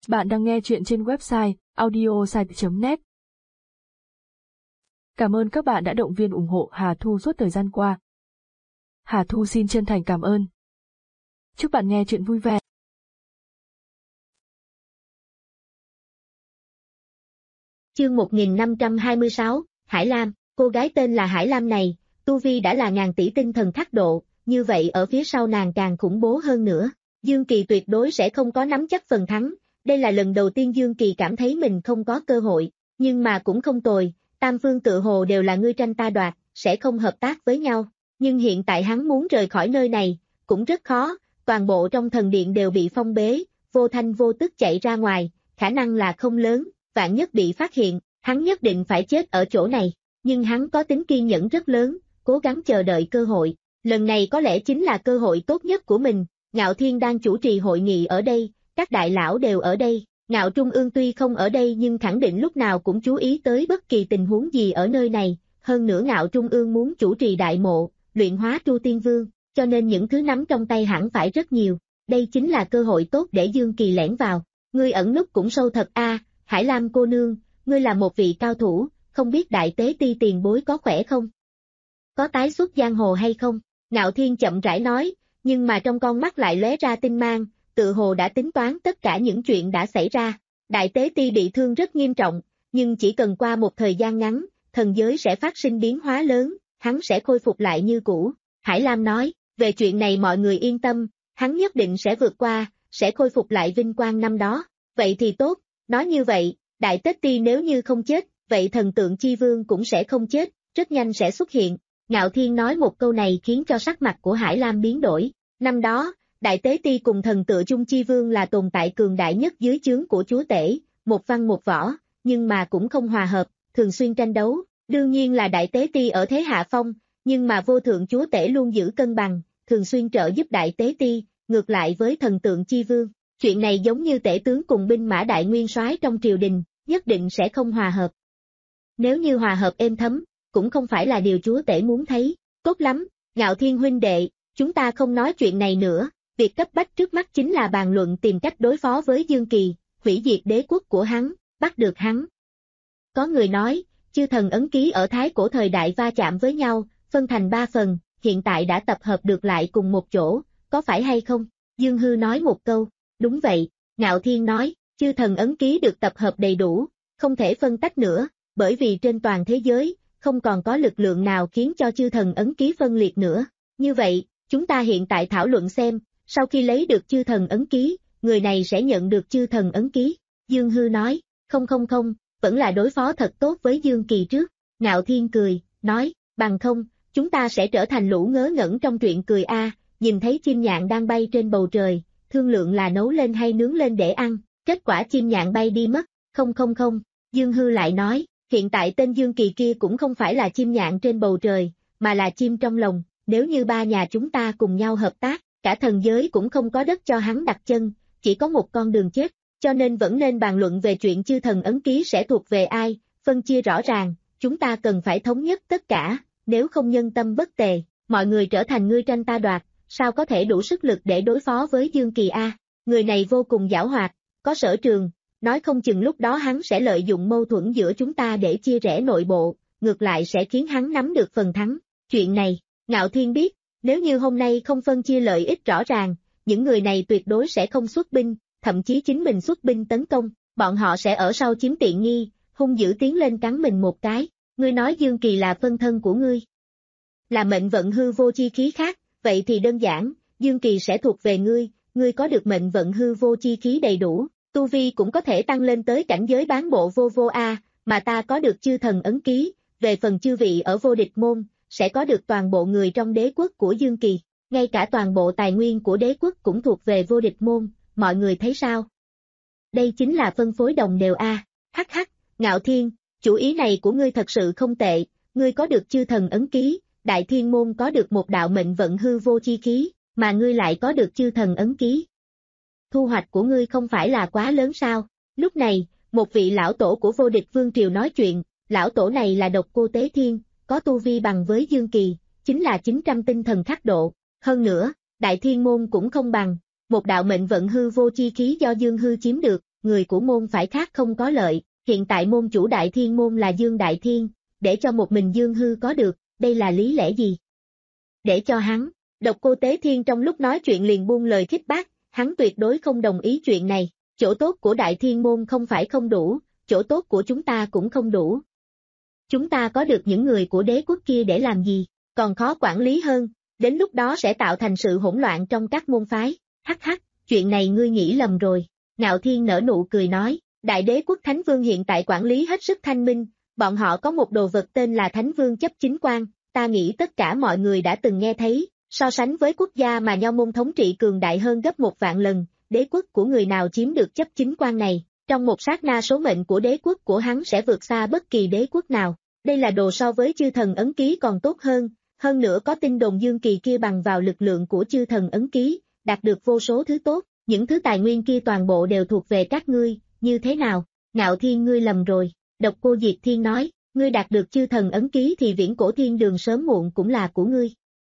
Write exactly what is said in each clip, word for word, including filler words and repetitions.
Bạn đang nghe chuyện trên website audiosite chấm net. Cảm ơn các bạn đã động viên ủng hộ Hà Thu suốt thời gian qua. Hà Thu xin chân thành cảm ơn. Chúc bạn nghe chuyện vui vẻ. Chương một nghìn năm trăm hai mươi sáu, Hải Lam. Cô gái tên là Hải Lam này, tu vi đã là ngàn tỷ tinh thần thác độ, như vậy ở phía sau nàng càng khủng bố hơn nữa. Dương Kỳ tuyệt đối sẽ không có nắm chắc phần thắng, đây là lần đầu tiên Dương Kỳ cảm thấy mình không có cơ hội, nhưng mà cũng không tồi, tam phương tự hồ đều là ngươi tranh ta đoạt, sẽ không hợp tác với nhau, nhưng hiện tại hắn muốn rời khỏi nơi này, cũng rất khó, toàn bộ trong thần điện đều bị phong bế, vô thanh vô tức chạy ra ngoài, khả năng là không lớn, vạn nhất bị phát hiện, hắn nhất định phải chết ở chỗ này, nhưng hắn có tính kiên nhẫn rất lớn, cố gắng chờ đợi cơ hội, lần này có lẽ chính là cơ hội tốt nhất của mình. Ngạo Thiên đang chủ trì hội nghị ở đây, các đại lão đều ở đây, Ngạo Trung Ương tuy không ở đây nhưng khẳng định lúc nào cũng chú ý tới bất kỳ tình huống gì ở nơi này, hơn nữa Ngạo Trung Ương muốn chủ trì đại mộ, luyện hóa Tru Tiên Vương, cho nên những thứ nắm trong tay hẳn phải rất nhiều, đây chính là cơ hội tốt để Dương Kỳ lẻn vào, ngươi ẩn núp cũng sâu thật a, Hải Lam cô nương, ngươi là một vị cao thủ, không biết đại tế ti tiền bối có khỏe không? Có tái xuất giang hồ hay không? Ngạo Thiên chậm rãi nói, nhưng mà trong con mắt lại lóe ra tinh mang, tự hồ đã tính toán tất cả những chuyện đã xảy ra. Đại tế ti bị thương rất nghiêm trọng, nhưng chỉ cần qua một thời gian ngắn, thần giới sẽ phát sinh biến hóa lớn, hắn sẽ khôi phục lại như cũ. Hải Lam nói, về chuyện này mọi người yên tâm, hắn nhất định sẽ vượt qua, sẽ khôi phục lại vinh quang năm đó. Vậy thì tốt, nói như vậy, đại tế ti nếu như không chết, vậy thần tượng chi vương cũng sẽ không chết, rất nhanh sẽ xuất hiện. Ngạo Thiên nói một câu này khiến cho sắc mặt của Hải Lam biến đổi. Năm đó, Đại Tế Ti cùng thần tựa Chung Chi Vương là tồn tại cường đại nhất dưới trướng của chúa tể, một văn một võ, nhưng mà cũng không hòa hợp, thường xuyên tranh đấu. Đương nhiên là Đại Tế Ti ở thế hạ phong, nhưng mà vô thượng chúa tể luôn giữ cân bằng, thường xuyên trợ giúp Đại Tế Ti, ngược lại với thần tượng Chi Vương. Chuyện này giống như tể tướng cùng binh mã đại nguyên soái trong triều đình, nhất định sẽ không hòa hợp. Nếu như hòa hợp êm thấm, cũng không phải là điều chúa tể muốn thấy. Tốt lắm, Ngạo Thiên huynh đệ, chúng ta không nói chuyện này nữa, việc cấp bách trước mắt chính là bàn luận tìm cách đối phó với Dương Kỳ, hủy diệt đế quốc của hắn, bắt được hắn. Có người nói, chư thần ấn ký ở thái cổ thời đại va chạm với nhau, phân thành ba phần, hiện tại đã tập hợp được lại cùng một chỗ, có phải hay không? Dương Hư nói một câu, đúng vậy, Ngạo Thiên nói, chư thần ấn ký được tập hợp đầy đủ, không thể phân tách nữa, bởi vì trên toàn thế giới, không còn có lực lượng nào khiến cho chư thần ấn ký phân liệt nữa. Như vậy, chúng ta hiện tại thảo luận xem, sau khi lấy được chư thần ấn ký, người này sẽ nhận được chư thần ấn ký. Dương Hư nói, không không không, vẫn là đối phó thật tốt với Dương Kỳ trước. Ngạo Thiên cười, nói, bằng không, chúng ta sẽ trở thành lũ ngớ ngẩn trong truyện cười a, nhìn thấy chim nhạn đang bay trên bầu trời, thương lượng là nấu lên hay nướng lên để ăn, kết quả chim nhạn bay đi mất, không không không, Dương Hư lại nói, hiện tại tên Dương Kỳ kia cũng không phải là chim nhạn trên bầu trời, mà là chim trong lòng, nếu như ba nhà chúng ta cùng nhau hợp tác, cả thần giới cũng không có đất cho hắn đặt chân, chỉ có một con đường chết, cho nên vẫn nên bàn luận về chuyện chư thần ấn ký sẽ thuộc về ai, phân chia rõ ràng, chúng ta cần phải thống nhất tất cả, nếu không nhân tâm bất tề, mọi người trở thành ngươi tranh ta đoạt, sao có thể đủ sức lực để đối phó với Dương Kỳ a? Người này vô cùng giảo hoạt, có sở trường, nói không chừng lúc đó hắn sẽ lợi dụng mâu thuẫn giữa chúng ta để chia rẽ nội bộ, ngược lại sẽ khiến hắn nắm được phần thắng. Chuyện này, Ngạo Thiên biết, nếu như hôm nay không phân chia lợi ích rõ ràng, những người này tuyệt đối sẽ không xuất binh, thậm chí chính mình xuất binh tấn công, bọn họ sẽ ở sau chiếm tiện nghi, hung dữ tiến lên cắn mình một cái. Ngươi nói Dương Kỳ là phân thân của ngươi, là mệnh vận hư vô chi khí khác, vậy thì đơn giản, Dương Kỳ sẽ thuộc về ngươi, ngươi có được mệnh vận hư vô chi khí đầy đủ, tu vi cũng có thể tăng lên tới cảnh giới bán bộ vô vô a, mà ta có được chư thần ấn ký, về phần chư vị ở vô địch môn, sẽ có được toàn bộ người trong đế quốc của Dương Kỳ, ngay cả toàn bộ tài nguyên của đế quốc cũng thuộc về vô địch môn, mọi người thấy sao? Đây chính là phân phối đồng đều a. Hắc hắc, Ngạo Thiên, chủ ý này của ngươi thật sự không tệ, ngươi có được chư thần ấn ký, Đại Thiên môn có được một đạo mệnh vận hư vô chi khí, mà ngươi lại có được chư thần ấn ký. Thu hoạch của ngươi không phải là quá lớn sao? Lúc này, một vị lão tổ của vô địch vương triều nói chuyện, lão tổ này là Độc Cô Tế Thiên, có tu vi bằng với Dương Kỳ, chính là chín trăm tinh thần khắc độ, hơn nữa, Đại Thiên môn cũng không bằng, một đạo mệnh vận hư vô chi khí do Dương Hư chiếm được, người của môn phái khác không có lợi, hiện tại môn chủ Đại Thiên môn là Dương Đại Thiên, để cho một mình Dương Hư có được, đây là lý lẽ gì? Để cho hắn, Độc Cô Tế Thiên trong lúc nói chuyện liền buông lời khích bác, hắn tuyệt đối không đồng ý chuyện này, chỗ tốt của Đại Thiên môn không phải không đủ, chỗ tốt của chúng ta cũng không đủ. Chúng ta có được những người của đế quốc kia để làm gì, còn khó quản lý hơn, đến lúc đó sẽ tạo thành sự hỗn loạn trong các môn phái, hắc hắc, chuyện này ngươi nghĩ lầm rồi. Ngạo Thiên nở nụ cười nói, Đại Đế quốc Thánh Vương hiện tại quản lý hết sức thanh minh, bọn họ có một đồ vật tên là Thánh Vương chấp chính quan, ta nghĩ tất cả mọi người đã từng nghe thấy, so sánh với quốc gia mà Nho môn thống trị cường đại hơn gấp một vạn lần, đế quốc của người nào chiếm được chấp chính quan này, trong một sát na số mệnh của đế quốc của hắn sẽ vượt xa bất kỳ đế quốc nào. Đây là đồ so với chư thần ấn ký còn tốt hơn, hơn nữa có tin đồn Dương Kỳ kia bằng vào lực lượng của chư thần ấn ký, đạt được vô số thứ tốt, những thứ tài nguyên kia toàn bộ đều thuộc về các ngươi, như thế nào? Ngạo Thiên ngươi lầm rồi, Độc Cô Diệt Thiên nói, ngươi đạt được chư thần ấn ký thì viễn cổ thiên đường sớm muộn cũng là của ngươi.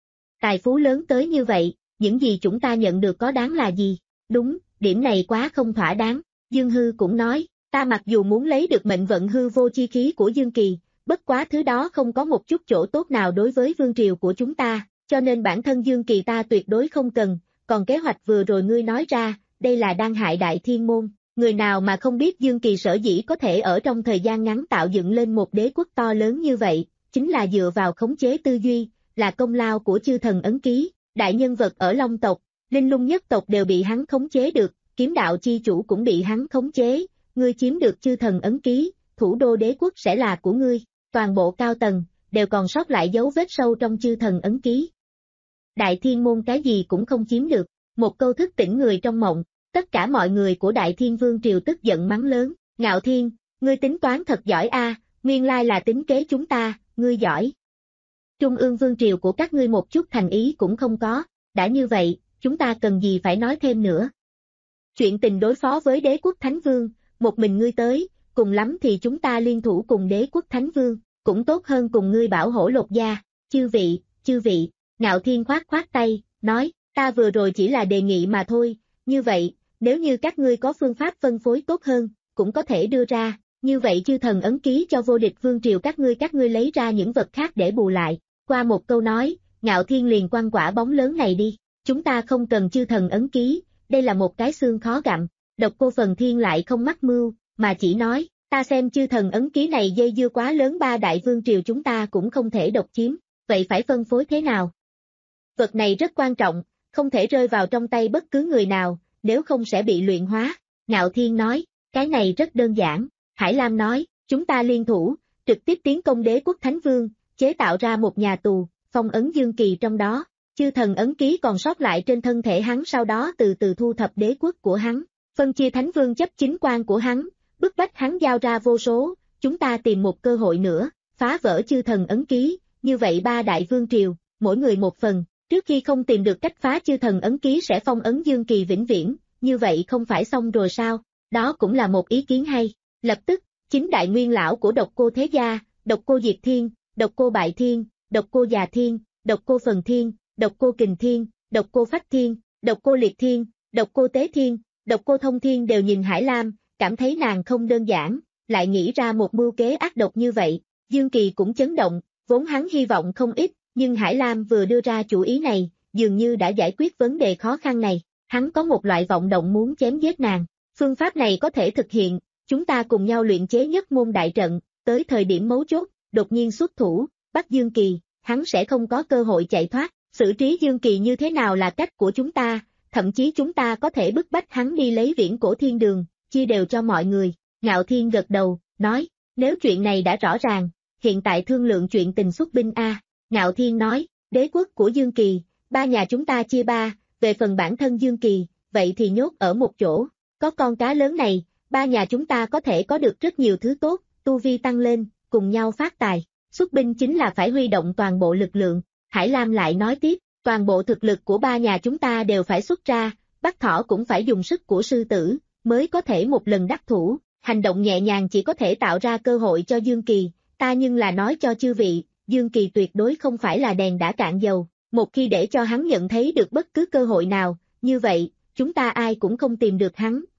Tài phú lớn tới như vậy, những gì chúng ta nhận được có đáng là gì? Đúng, điểm này quá không thỏa đáng, Dương Hư cũng nói, ta mặc dù muốn lấy được mệnh vận hư vô chi khí của Dương Kỳ, bất quá thứ đó không có một chút chỗ tốt nào đối với vương triều của chúng ta, cho nên bản thân Dương Kỳ ta tuyệt đối không cần, còn kế hoạch vừa rồi ngươi nói ra, đây là đang hại Đại Thiên môn, người nào mà không biết Dương Kỳ sở dĩ có thể ở trong thời gian ngắn tạo dựng lên một đế quốc to lớn như vậy, chính là dựa vào khống chế tư duy, là công lao của chư thần ấn ký, đại nhân vật ở Long tộc, Linh Lung nhất tộc đều bị hắn khống chế được, kiếm đạo chi chủ cũng bị hắn khống chế, ngươi chiếm được chư thần ấn ký, thủ đô đế quốc sẽ là của ngươi. Toàn bộ cao tầng, đều còn sót lại dấu vết sâu trong chư thần ấn ký. Đại Thiên môn cái gì cũng không chiếm được, một câu thức tỉnh người trong mộng, tất cả mọi người của Đại Thiên Vương Triều tức giận mắng lớn, Ngạo Thiên, ngươi tính toán thật giỏi a, nguyên lai là tính kế chúng ta, ngươi giỏi. Trung ương Vương Triều của các ngươi một chút thành ý cũng không có, đã như vậy, chúng ta cần gì phải nói thêm nữa. Chuyện tình đối phó với đế quốc Thánh Vương, một mình ngươi tới, cùng lắm thì chúng ta liên thủ cùng đế quốc Thánh Vương, cũng tốt hơn cùng ngươi bảo hổ lột da, chư vị, chư vị, Ngạo Thiên khoát khoát tay, nói, ta vừa rồi chỉ là đề nghị mà thôi, như vậy, nếu như các ngươi có phương pháp phân phối tốt hơn, cũng có thể đưa ra, như vậy chư thần ấn ký cho vô địch vương triều các ngươi các ngươi lấy ra những vật khác để bù lại, qua một câu nói, Ngạo Thiên liền quăng quả bóng lớn này đi, chúng ta không cần chư thần ấn ký, đây là một cái xương khó gặm, Độc Cô Phần Thiên lại không mắc mưu, mà chỉ nói, ta xem chư thần ấn ký này dây dưa quá lớn ba đại vương triều chúng ta cũng không thể độc chiếm, vậy phải phân phối thế nào? Vật này rất quan trọng, không thể rơi vào trong tay bất cứ người nào, nếu không sẽ bị luyện hóa. Ngạo Thiên nói, cái này rất đơn giản. Hải Lam nói, chúng ta liên thủ, trực tiếp tiến công đế quốc Thánh Vương, chế tạo ra một nhà tù, phong ấn Dương Kỳ trong đó, chư thần ấn ký còn sót lại trên thân thể hắn sau đó từ từ thu thập đế quốc của hắn, phân chia Thánh Vương chấp chính quan của hắn, bức bách hắn giao ra vô số, chúng ta tìm một cơ hội nữa, phá vỡ chư thần ấn ký, như vậy ba đại vương triều, mỗi người một phần, trước khi không tìm được cách phá chư thần ấn ký sẽ phong ấn Dương Kỳ vĩnh viễn, như vậy không phải xong rồi sao, đó cũng là một ý kiến hay. Lập tức, chính đại nguyên lão của Độc Cô Thế Gia, Độc Cô Diệt Thiên, Độc Cô Bại Thiên, Độc Cô Già Thiên, Độc Cô Phần Thiên, Độc Cô Kình Thiên, Độc Cô Phách Thiên, Độc Cô Liệt Thiên, Độc Cô Tế Thiên, Độc Cô Thông Thiên đều nhìn Hải Lam, cảm thấy nàng không đơn giản, lại nghĩ ra một mưu kế ác độc như vậy. Dương Kỳ cũng chấn động, vốn hắn hy vọng không ít, nhưng Hải Lam vừa đưa ra chủ ý này, dường như đã giải quyết vấn đề khó khăn này, hắn có một loại vọng động muốn chém giết nàng. Phương pháp này có thể thực hiện, chúng ta cùng nhau luyện chế nhất môn đại trận, tới thời điểm mấu chốt, đột nhiên xuất thủ, bắt Dương Kỳ, hắn sẽ không có cơ hội chạy thoát, xử trí Dương Kỳ như thế nào là cách của chúng ta, thậm chí chúng ta có thể bức bách hắn đi lấy viễn cổ thiên đường, chia đều cho mọi người. Ngạo Thiên gật đầu, nói, nếu chuyện này đã rõ ràng, hiện tại thương lượng chuyện tình xuất binh a. Ngạo Thiên nói, đế quốc của Dương Kỳ, ba nhà chúng ta chia ba, về phần bản thân Dương Kỳ, vậy thì nhốt ở một chỗ, có con cá lớn này, ba nhà chúng ta có thể có được rất nhiều thứ tốt, tu vi tăng lên, cùng nhau phát tài, xuất binh chính là phải huy động toàn bộ lực lượng. Hải Lam lại nói tiếp, toàn bộ thực lực của ba nhà chúng ta đều phải xuất ra, Bắc Thỏ cũng phải dùng sức của sư tử, mới có thể một lần đắc thủ, hành động nhẹ nhàng chỉ có thể tạo ra cơ hội cho Dương Kỳ, ta nhưng là nói cho chư vị, Dương Kỳ tuyệt đối không phải là đèn đã cạn dầu, một khi để cho hắn nhận thấy được bất cứ cơ hội nào, như vậy, chúng ta ai cũng không tìm được hắn,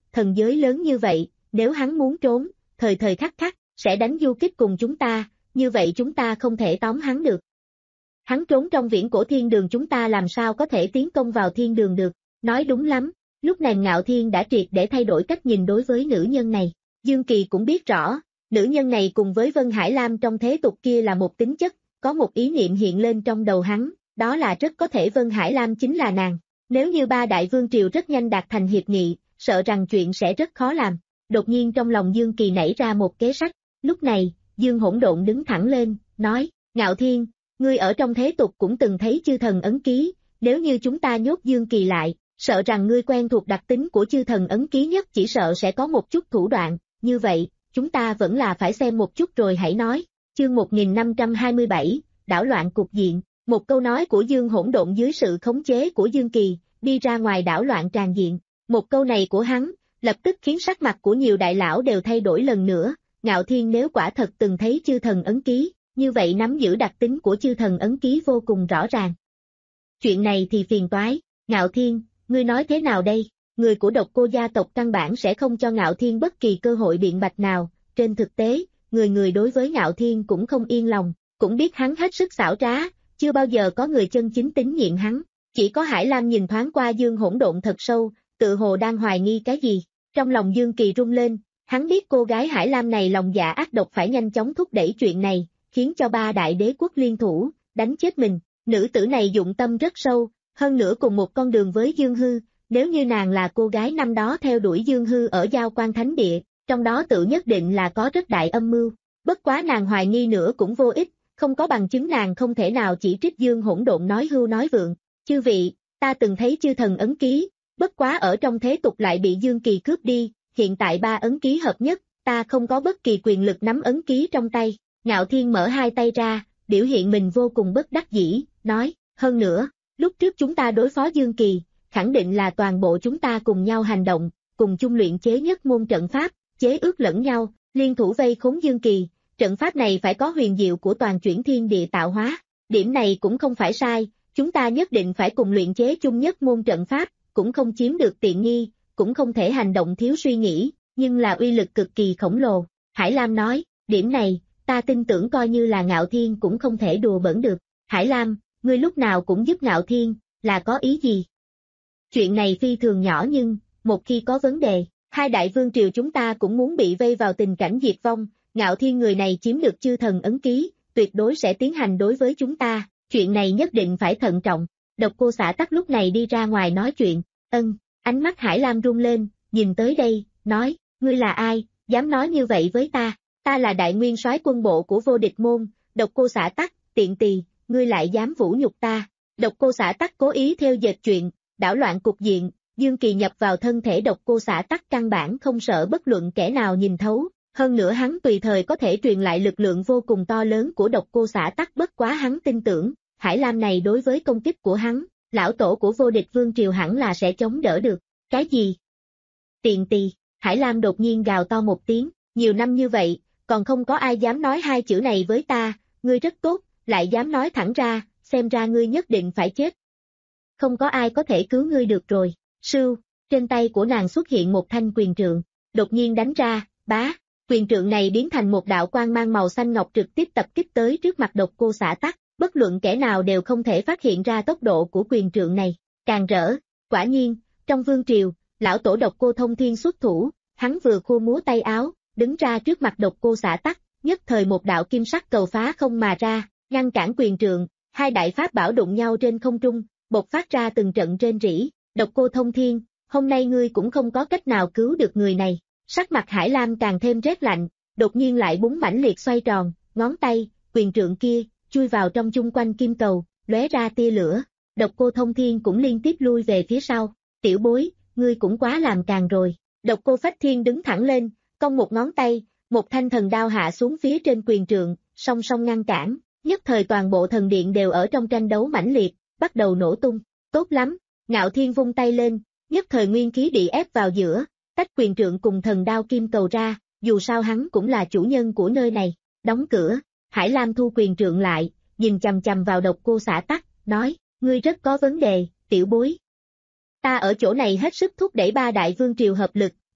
thần giới lớn như vậy, nếu hắn muốn trốn, thời thời khắc khắc, sẽ đánh du kích cùng chúng ta, như vậy chúng ta không thể tóm hắn được. Hắn trốn trong viễn cổ thiên đường chúng ta làm sao có thể tiến công vào thiên đường được, nói đúng lắm, lúc này Ngạo Thiên đã triệt để thay đổi cách nhìn đối với nữ nhân này. Dương Kỳ cũng biết rõ, nữ nhân này cùng với Vân Hải Lam trong thế tục kia là một tính chất, có một ý niệm hiện lên trong đầu hắn, đó là rất có thể Vân Hải Lam chính là nàng. Nếu như ba đại vương triều rất nhanh đạt thành hiệp nghị, sợ rằng chuyện sẽ rất khó làm. Đột nhiên trong lòng Dương Kỳ nảy ra một kế sách, lúc này, Dương Hỗn Độn đứng thẳng lên, nói, Ngạo Thiên, ngươi ở trong thế tục cũng từng thấy chư thần ấn ký, nếu như chúng ta nhốt Dương Kỳ lại, sợ rằng ngươi quen thuộc đặc tính của chư thần ấn ký nhất chỉ sợ sẽ có một chút thủ đoạn, như vậy, chúng ta vẫn là phải xem một chút rồi hãy nói. Chương một nghìn năm trăm hai mươi bảy, đảo loạn cục diện, một câu nói của Dương Hỗn Độn dưới sự khống chế của Dương Kỳ, đi ra ngoài đảo loạn tràn diện. Một câu này của hắn, lập tức khiến sắc mặt của nhiều đại lão đều thay đổi lần nữa. Ngạo Thiên nếu quả thật từng thấy chư thần ấn ký, như vậy nắm giữ đặc tính của chư thần ấn ký vô cùng rõ ràng. Chuyện này thì phiền toái, Ngạo Thiên, ngươi nói thế nào đây? Người của Độc Cô gia tộc căn bản sẽ không cho Ngạo Thiên bất kỳ cơ hội biện bạch nào, trên thực tế, người người đối với Ngạo Thiên cũng không yên lòng, cũng biết hắn hết sức xảo trá, chưa bao giờ có người chân chính tín nhiệm hắn. Chỉ có Hải Lam nhìn thoáng qua Dương Hỗn Độn thật sâu, tự hồ đang hoài nghi cái gì. Trong lòng Dương Kỳ rung lên, hắn biết cô gái Hải Lam này lòng dạ ác độc phải nhanh chóng thúc đẩy chuyện này, khiến cho ba đại đế quốc liên thủ, đánh chết mình. Nữ tử này dụng tâm rất sâu, hơn nữa cùng một con đường với Dương Hư, nếu như nàng là cô gái năm đó theo đuổi Dương Hư ở Giao Quan Thánh Địa, trong đó tự nhất định là có rất đại âm mưu. Bất quá nàng hoài nghi nữa cũng vô ích, không có bằng chứng nàng không thể nào chỉ trích Dương Hỗn Độn nói hưu nói vượng. Chư vị, ta từng thấy chư thần ấn ký, bất quá ở trong thế tục lại bị Dương Kỳ cướp đi, hiện tại ba ấn ký hợp nhất, ta không có bất kỳ quyền lực nắm ấn ký trong tay. Ngạo Thiên mở hai tay ra, biểu hiện mình vô cùng bất đắc dĩ, nói, hơn nữa, lúc trước chúng ta đối phó Dương Kỳ, khẳng định là toàn bộ chúng ta cùng nhau hành động, cùng chung luyện chế nhất môn trận pháp, chế ước lẫn nhau, liên thủ vây khốn Dương Kỳ, trận pháp này phải có huyền diệu của toàn chuyển thiên địa tạo hóa, điểm này cũng không phải sai, chúng ta nhất định phải cùng luyện chế chung nhất môn trận pháp, cũng không chiếm được tiện nghi, cũng không thể hành động thiếu suy nghĩ, nhưng là uy lực cực kỳ khổng lồ. Hải Lam nói, điểm này, ta tin tưởng coi như là Ngạo Thiên cũng không thể đùa bỡn được. Hải Lam, ngươi lúc nào cũng giúp Ngạo Thiên, là có ý gì? Chuyện này phi thường nhỏ nhưng, một khi có vấn đề, hai đại vương triều chúng ta cũng muốn bị vây vào tình cảnh diệt vong, Ngạo Thiên người này chiếm được chư thần ấn ký, tuyệt đối sẽ tiến hành đối với chúng ta, chuyện này nhất định phải thận trọng. Độc Cô Xả Tắc lúc này đi ra ngoài nói chuyện, ân, ánh mắt Hải Lam rung lên, nhìn tới đây, nói, ngươi là ai, dám nói như vậy với ta, ta là đại nguyên soái quân bộ của vô địch môn, Độc Cô Xả Tắc, tiện tỳ, ngươi lại dám vũ nhục ta. Độc Cô Xả Tắc cố ý theo dệt chuyện, đảo loạn cục diện, Dương Kỳ nhập vào thân thể Độc Cô Xả Tắc căn bản không sợ bất luận kẻ nào nhìn thấu, hơn nữa hắn tùy thời có thể truyền lại lực lượng vô cùng to lớn của Độc Cô Xả Tắc, bất quá hắn tin tưởng, Hải Lam này đối với công kích của hắn, lão tổ của vô địch vương triều hẳn là sẽ chống đỡ được. Cái gì? Tiện tỳ, Hải Lam đột nhiên gào to một tiếng, nhiều năm như vậy, còn không có ai dám nói hai chữ này với ta, ngươi rất tốt, lại dám nói thẳng ra, xem ra ngươi nhất định phải chết. Không có ai có thể cứu ngươi được rồi. Sưu, trên tay của nàng xuất hiện một thanh quyền trượng, đột nhiên đánh ra, bá, quyền trượng này biến thành một đạo quang mang màu xanh ngọc trực tiếp tập kích tới trước mặt Độc Cô Xả Tắc, bất luận kẻ nào đều không thể phát hiện ra tốc độ của quyền trượng này, càng rỡ, quả nhiên, trong vương triều, lão tổ Độc Cô Thông Thiên xuất thủ, hắn vừa khua múa tay áo, đứng ra trước mặt Độc Cô Xả Tắc, nhất thời một đạo kim sắc cầu phá không mà ra, ngăn cản quyền trượng, hai đại pháp bảo đụng nhau trên không trung, bộc phát ra từng trận rên rỉ. Độc Cô Thông Thiên, hôm nay ngươi cũng không có cách nào cứu được người này. Sắc mặt Hải Lam càng thêm rét lạnh, đột nhiên lại búng mãnh liệt xoay tròn, ngón tay, quyền trượng kia, chui vào trong chung quanh kim cầu, lóe ra tia lửa. Độc Cô Thông Thiên cũng liên tiếp lui về phía sau. Tiểu bối, ngươi cũng quá làm càng rồi. Độc Cô Phách Thiên đứng thẳng lên, cong một ngón tay, một thanh thần đao hạ xuống phía trên quyền trượng, song song ngăn cản. Nhất thời toàn bộ thần điện đều ở trong tranh đấu mãnh liệt, bắt đầu nổ tung. Tốt lắm. Ngạo Thiên vung tay lên, nhất thời nguyên khí bị ép vào giữa, tách quyền trượng cùng thần đao kim cầu ra, dù sao hắn cũng là chủ nhân của nơi này. Đóng cửa, Hải Lam thu quyền trượng lại, nhìn chằm chằm vào Độc Cô Xả Tắc, nói, ngươi rất có vấn đề, tiểu bối. Ta ở chỗ này hết sức thúc đẩy ba đại vương triều hợp lực,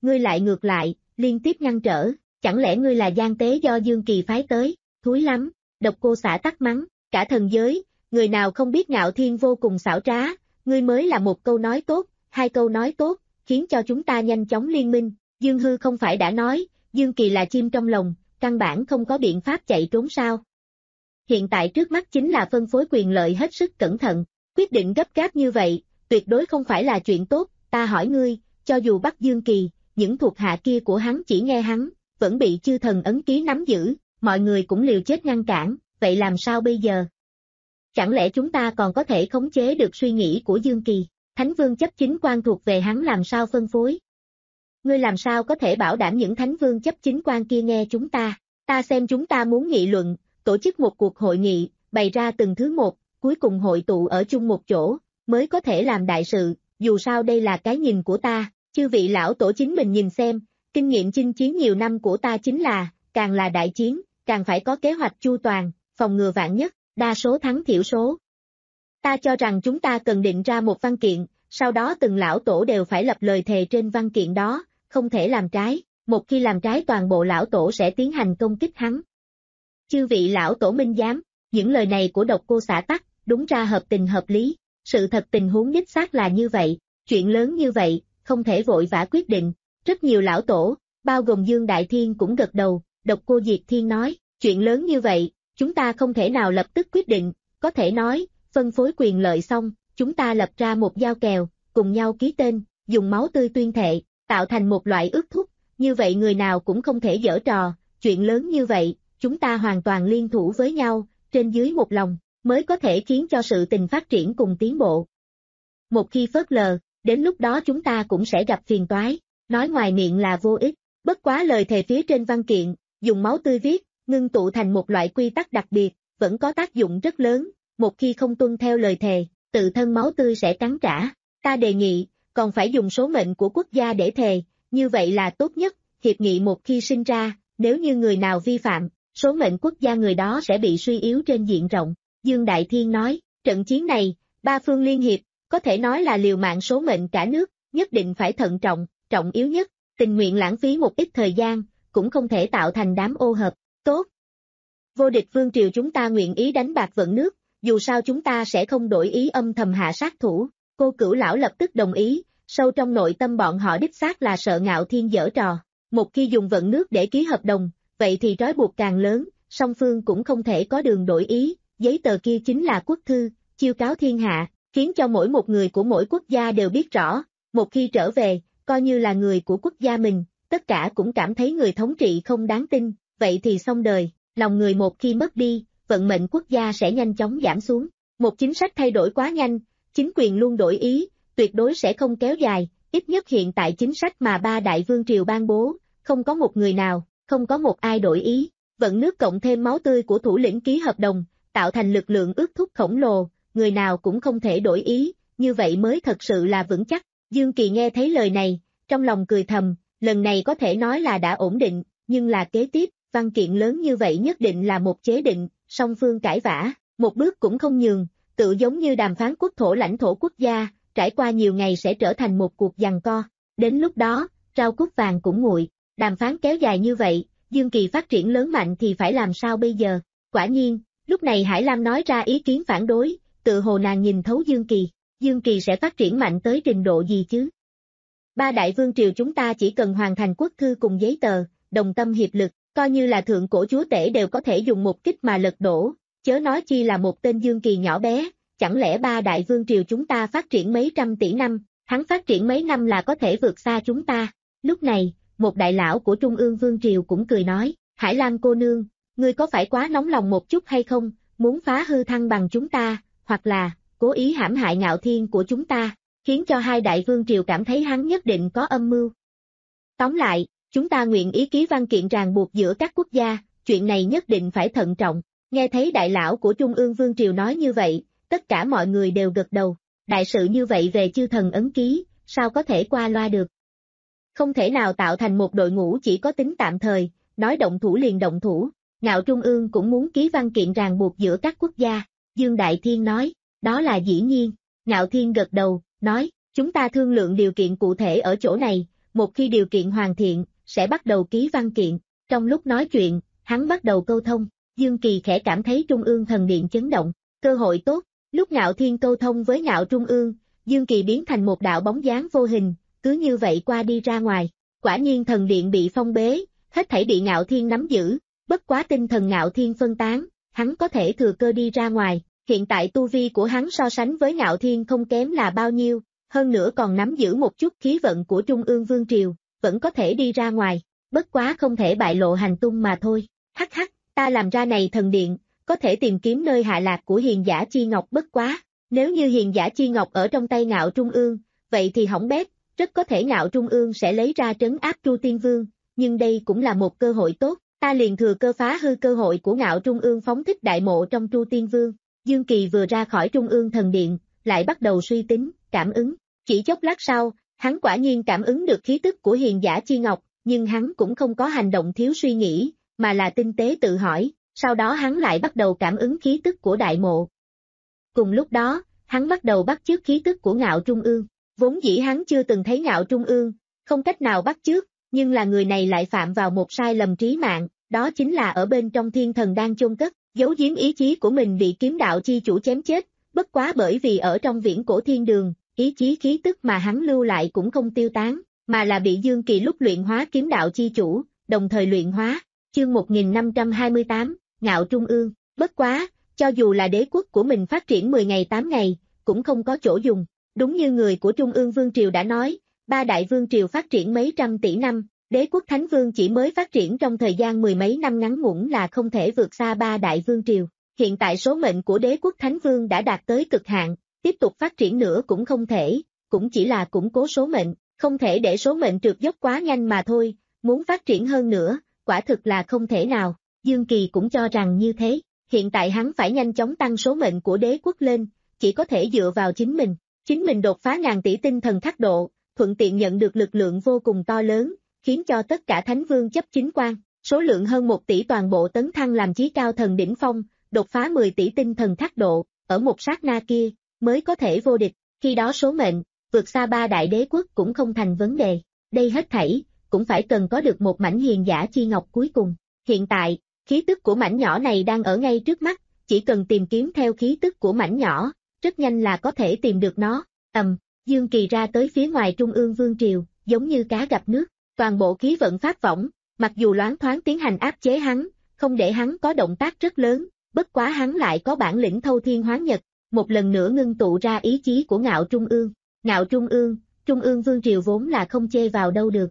ngươi lại ngược lại, liên tiếp ngăn trở, chẳng lẽ ngươi là gian tế do Dương Kỳ phái tới, thúi lắm, Độc Cô Xả tắc mắng, cả thần giới, người nào không biết Ngạo Thiên vô cùng xảo trá, ngươi mới là một câu nói tốt, hai câu nói tốt, khiến cho chúng ta nhanh chóng liên minh, Dương Hư không phải đã nói, Dương Kỳ là chim trong lồng, căn bản không có biện pháp chạy trốn sao. Hiện tại trước mắt chính là phân phối quyền lợi hết sức cẩn thận, quyết định gấp gáp như vậy, tuyệt đối không phải là chuyện tốt, ta hỏi ngươi, cho dù bắt Dương Kỳ, những thuộc hạ kia của hắn chỉ nghe hắn, vẫn bị chư thần ấn ký nắm giữ, mọi người cũng liều chết ngăn cản, vậy làm sao bây giờ? Chẳng lẽ chúng ta còn có thể khống chế được suy nghĩ của Dương Kỳ, Thánh Vương chấp chính quan thuộc về hắn làm sao phân phối? Ngươi làm sao có thể bảo đảm những Thánh Vương chấp chính quan kia nghe chúng ta, ta xem chúng ta muốn nghị luận, tổ chức một cuộc hội nghị, bày ra từng thứ một, cuối cùng hội tụ ở chung một chỗ, mới có thể làm đại sự, dù sao đây là cái nhìn của ta, chư vị lão tổ chính mình nhìn xem, kinh nghiệm chinh chiến nhiều năm của ta chính là, càng là đại chiến, càng phải có kế hoạch chu toàn, phòng ngừa vạn nhất, đa số thắng thiểu số. Ta cho rằng chúng ta cần định ra một văn kiện, sau đó từng lão tổ đều phải lập lời thề trên văn kiện đó, không thể làm trái, một khi làm trái toàn bộ lão tổ sẽ tiến hành công kích hắn. Chư vị lão tổ minh giám, những lời này của Độc Cô Xả tắc, đúng ra hợp tình hợp lý, sự thật tình huống đích xác là như vậy, chuyện lớn như vậy, không thể vội vã quyết định, rất nhiều lão tổ, bao gồm Dương Đại Thiên cũng gật đầu, Độc Cô Diệt Thiên nói, chuyện lớn như vậy, chúng ta không thể nào lập tức quyết định, có thể nói, phân phối quyền lợi xong, chúng ta lập ra một giao kèo, cùng nhau ký tên, dùng máu tươi tuyên thệ, tạo thành một loại ước thúc, như vậy người nào cũng không thể giở trò, chuyện lớn như vậy, chúng ta hoàn toàn liên thủ với nhau, trên dưới một lòng, mới có thể khiến cho sự tình phát triển cùng tiến bộ. Một khi phớt lờ, đến lúc đó chúng ta cũng sẽ gặp phiền toái, nói ngoài miệng là vô ích, bất quá lời thề phía trên văn kiện, dùng máu tươi viết, ngưng tụ thành một loại quy tắc đặc biệt, vẫn có tác dụng rất lớn, một khi không tuân theo lời thề, tự thân máu tươi sẽ cắn trả, ta đề nghị, còn phải dùng số mệnh của quốc gia để thề, như vậy là tốt nhất, hiệp nghị một khi sinh ra, nếu như người nào vi phạm, số mệnh quốc gia người đó sẽ bị suy yếu trên diện rộng. Dương Đại Thiên nói, trận chiến này, ba phương liên hiệp, có thể nói là liều mạng số mệnh cả nước, nhất định phải thận trọng, trọng yếu nhất, tình nguyện lãng phí một ít thời gian, cũng không thể tạo thành đám ô hợp, tốt. Vô địch vương triều chúng ta nguyện ý đánh bạc vận nước, dù sao chúng ta sẽ không đổi ý âm thầm hạ sát thủ, Cô Cửu Lão lập tức đồng ý, sâu trong nội tâm bọn họ đích xác là sợ Ngạo Thiên giở trò, một khi dùng vận nước để ký hợp đồng, vậy thì trói buộc càng lớn, song phương cũng không thể có đường đổi ý, giấy tờ kia chính là quốc thư, chiêu cáo thiên hạ, khiến cho mỗi một người của mỗi quốc gia đều biết rõ, một khi trở về, coi như là người của quốc gia mình, tất cả cũng cảm thấy người thống trị không đáng tin, vậy thì xong đời, lòng người một khi mất đi, vận mệnh quốc gia sẽ nhanh chóng giảm xuống, một chính sách thay đổi quá nhanh, chính quyền luôn đổi ý, tuyệt đối sẽ không kéo dài, ít nhất hiện tại chính sách mà ba đại vương triều ban bố, không có một người nào, không có một ai đổi ý, vận nước cộng thêm máu tươi của thủ lĩnh ký hợp đồng, tạo thành lực lượng ước thúc khổng lồ, người nào cũng không thể đổi ý, như vậy mới thật sự là vững chắc. Dương Kỳ nghe thấy lời này, trong lòng cười thầm, lần này có thể nói là đã ổn định, nhưng là kế tiếp, văn kiện lớn như vậy nhất định là một chế định, song phương cãi vã, một bước cũng không nhường, tự giống như đàm phán quốc thổ lãnh thổ quốc gia, trải qua nhiều ngày sẽ trở thành một cuộc giằng co. Đến lúc đó, rau cúc vàng cũng nguội, đàm phán kéo dài như vậy, Dương Kỳ phát triển lớn mạnh thì phải làm sao bây giờ? Quả nhiên, lúc này Hải Lam nói ra ý kiến phản đối, tự hồ nàng nhìn thấu Dương Kỳ, Dương Kỳ sẽ phát triển mạnh tới trình độ gì chứ? Ba đại vương triều chúng ta chỉ cần hoàn thành quốc thư cùng giấy tờ, đồng tâm hiệp lực, coi như là thượng cổ chúa tể đều có thể dùng một kích mà lật đổ, chớ nói chi là một tên Dương Kỳ nhỏ bé, chẳng lẽ ba đại vương triều chúng ta phát triển mấy trăm tỷ năm, hắn phát triển mấy năm là có thể vượt xa chúng ta. Lúc này, một đại lão của Trung ương vương triều cũng cười nói, Hải Lam cô nương, ngươi có phải quá nóng lòng một chút hay không, muốn phá hư thăng bằng chúng ta, hoặc là, cố ý hãm hại Ngạo Thiên của chúng ta, khiến cho hai đại vương triều cảm thấy hắn nhất định có âm mưu. Tóm lại, chúng ta nguyện ý ký văn kiện ràng buộc giữa các quốc gia, chuyện này nhất định phải thận trọng. Nghe thấy đại lão của Trung ương vương triều nói như vậy, tất cả mọi người đều gật đầu, đại sự như vậy về chư thần ấn ký, sao có thể qua loa được. Không thể nào tạo thành một đội ngũ chỉ có tính tạm thời, nói động thủ liền động thủ, Ngạo Trung ương cũng muốn ký văn kiện ràng buộc giữa các quốc gia, Dương Đại Thiên nói, đó là dĩ nhiên, Ngạo Thiên gật đầu, nói, chúng ta thương lượng điều kiện cụ thể ở chỗ này, một khi điều kiện hoàn thiện, sẽ bắt đầu ký văn kiện. Trong lúc nói chuyện, hắn bắt đầu câu thông, Dương Kỳ khẽ cảm thấy Trung ương thần điện chấn động, cơ hội tốt, lúc Ngạo Thiên câu thông với Ngạo Trung ương, Dương Kỳ biến thành một đạo bóng dáng vô hình, cứ như vậy qua đi ra ngoài, quả nhiên thần điện bị phong bế, hết thảy bị Ngạo Thiên nắm giữ, bất quá tinh thần Ngạo Thiên phân tán, hắn có thể thừa cơ đi ra ngoài, hiện tại tu vi của hắn so sánh với Ngạo Thiên không kém là bao nhiêu, hơn nữa còn nắm giữ một chút khí vận của Trung ương Vương Triều, vẫn có thể đi ra ngoài, bất quá không thể bại lộ hành tung mà thôi, hắc hắc, ta làm ra này thần điện, có thể tìm kiếm nơi hạ lạc của hiền giả chi ngọc bất quá, nếu như hiền giả chi ngọc ở trong tay Ngạo Trung ương, vậy thì hỏng bét, rất có thể Ngạo Trung ương sẽ lấy ra trấn áp Tru Tiên Vương, nhưng đây cũng là một cơ hội tốt, ta liền thừa cơ phá hư cơ hội của Ngạo Trung ương phóng thích đại mộ trong Tru Tiên Vương. Dương Kỳ vừa ra khỏi Trung ương thần điện, lại bắt đầu suy tính, cảm ứng, chỉ chốc lát sau, hắn quả nhiên cảm ứng được khí tức của hiền giả chi ngọc, nhưng hắn cũng không có hành động thiếu suy nghĩ, mà là tinh tế tự hỏi, sau đó hắn lại bắt đầu cảm ứng khí tức của đại mộ. Cùng lúc đó, hắn bắt đầu bắt chước khí tức của Ngạo Trung ương, vốn dĩ hắn chưa từng thấy Ngạo Trung ương, không cách nào bắt chước, nhưng là người này lại phạm vào một sai lầm trí mạng, đó chính là ở bên trong thiên thần đang chôn cất, giấu giếm ý chí của mình bị kiếm đạo chi chủ chém chết, bất quá bởi vì ở trong viễn cổ thiên đường, ý chí khí tức mà hắn lưu lại cũng không tiêu tán, mà là bị Dương Kỳ lúc luyện hóa kiếm đạo chi chủ, đồng thời luyện hóa. Chương một nghìn năm trăm hai mươi tám, Ngạo Trung ương, bất quá, cho dù là đế quốc của mình phát triển mười ngày tám ngày, cũng không có chỗ dùng, đúng như người của Trung ương Vương Triều đã nói, ba đại vương triều phát triển mấy trăm tỷ năm, đế quốc Thánh Vương chỉ mới phát triển trong thời gian mười mấy năm ngắn ngủn là không thể vượt xa ba đại vương triều, hiện tại số mệnh của đế quốc Thánh Vương đã đạt tới cực hạn, tiếp tục phát triển nữa cũng không thể, cũng chỉ là củng cố số mệnh, không thể để số mệnh trượt dốc quá nhanh mà thôi, muốn phát triển hơn nữa, quả thực là không thể nào, Dương Kỳ cũng cho rằng như thế, hiện tại hắn phải nhanh chóng tăng số mệnh của đế quốc lên, chỉ có thể dựa vào chính mình, chính mình đột phá ngàn tỷ tinh thần thác độ, thuận tiện nhận được lực lượng vô cùng to lớn, khiến cho tất cả Thánh Vương chấp chính quan, số lượng hơn một tỷ toàn bộ tấn thăng làm chí cao thần đỉnh phong, đột phá mười tỷ tinh thần thác độ, ở một sát na kia, mới có thể vô địch, khi đó số mệnh, vượt xa ba đại đế quốc cũng không thành vấn đề, đây hết thảy, cũng phải cần có được một mảnh hiền giả chi ngọc cuối cùng, hiện tại, khí tức của mảnh nhỏ này đang ở ngay trước mắt, chỉ cần tìm kiếm theo khí tức của mảnh nhỏ, rất nhanh là có thể tìm được nó, ầm, Dương Kỳ ra tới phía ngoài Trung ương Vương Triều, giống như cá gặp nước, toàn bộ khí vận phát võng, mặc dù loáng thoáng tiến hành áp chế hắn, không để hắn có động tác rất lớn, bất quá hắn lại có bản lĩnh thâu thiên hoán nhật, một lần nữa ngưng tụ ra ý chí của Ngạo Trung ương, Ngạo Trung ương, Trung ương Vương Triều vốn là không chê vào đâu được.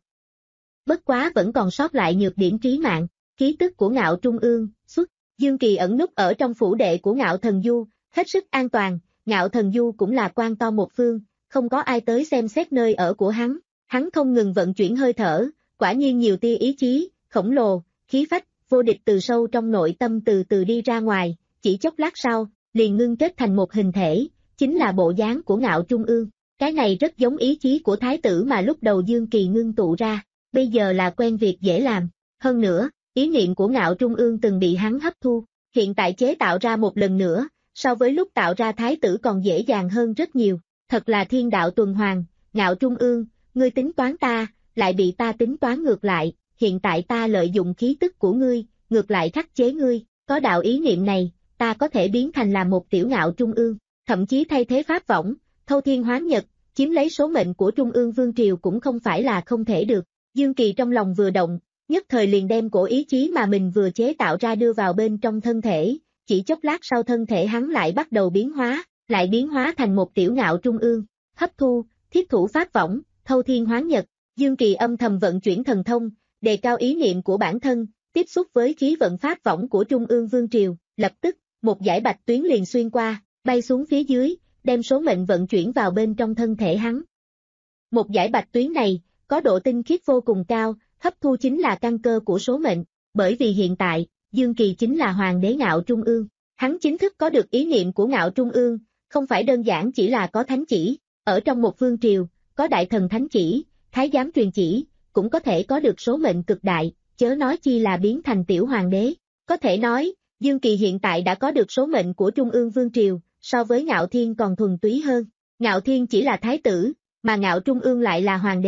Bất quá vẫn còn sót lại nhược điểm trí mạng, khí tức của Ngạo Trung ương, xuất, Dương Kỳ ẩn núp ở trong phủ đệ của Ngạo Thần Du, hết sức an toàn, Ngạo Thần Du cũng là quan to một phương, không có ai tới xem xét nơi ở của hắn, hắn không ngừng vận chuyển hơi thở, quả nhiên nhiều tia ý chí, khổng lồ, khí phách, vô địch từ sâu trong nội tâm từ từ đi ra ngoài, chỉ chốc lát sau, liền ngưng kết thành một hình thể, chính là bộ dáng của Ngạo Trung ương, cái này rất giống ý chí của thái tử mà lúc đầu Dương Kỳ ngưng tụ ra, bây giờ là quen việc dễ làm, hơn nữa, ý niệm của Ngạo Trung ương từng bị hắn hấp thu, hiện tại chế tạo ra một lần nữa, so với lúc tạo ra thái tử còn dễ dàng hơn rất nhiều, thật là thiên đạo tuần hoàn, Ngạo Trung ương, ngươi tính toán ta, lại bị ta tính toán ngược lại, hiện tại ta lợi dụng khí tức của ngươi, ngược lại khắc chế ngươi, có đạo ý niệm này, ta có thể biến thành là một tiểu Ngạo Trung ương, thậm chí thay thế pháp võng, thâu thiên hoán nhật, chiếm lấy số mệnh của Trung ương Vương Triều cũng không phải là không thể được, Dương Kỳ trong lòng vừa động, nhất thời liền đem cổ ý chí mà mình vừa chế tạo ra đưa vào bên trong thân thể, chỉ chốc lát sau thân thể hắn lại bắt đầu biến hóa, lại biến hóa thành một tiểu Ngạo Trung ương, hấp thu, thiết thủ pháp võng, thâu thiên hoán nhật, Dương Kỳ âm thầm vận chuyển thần thông, đề cao ý niệm của bản thân, tiếp xúc với khí vận pháp võng của Trung ương Vương Triều, lập tức, một dải bạch tuyến liền xuyên qua, bay xuống phía dưới, đem số mệnh vận chuyển vào bên trong thân thể hắn. Một dải bạch tuyến này, có độ tinh khiết vô cùng cao, hấp thu chính là căn cơ của số mệnh, bởi vì hiện tại, Dương Kỳ chính là hoàng đế Ngạo Trung ương, hắn chính thức có được ý niệm của Ngạo Trung ương, không phải đơn giản chỉ là có thánh chỉ, ở trong một vương triều, có đại thần thánh chỉ, thái giám truyền chỉ, cũng có thể có được số mệnh cực đại, chớ nói chi là biến thành tiểu hoàng đế, có thể nói, Dương Kỳ hiện tại đã có được số mệnh của Trung ương Vương Triều, so với Ngạo Thiên còn thuần túy hơn, Ngạo Thiên chỉ là thái tử, mà Ngạo Trung ương lại là hoàng đế,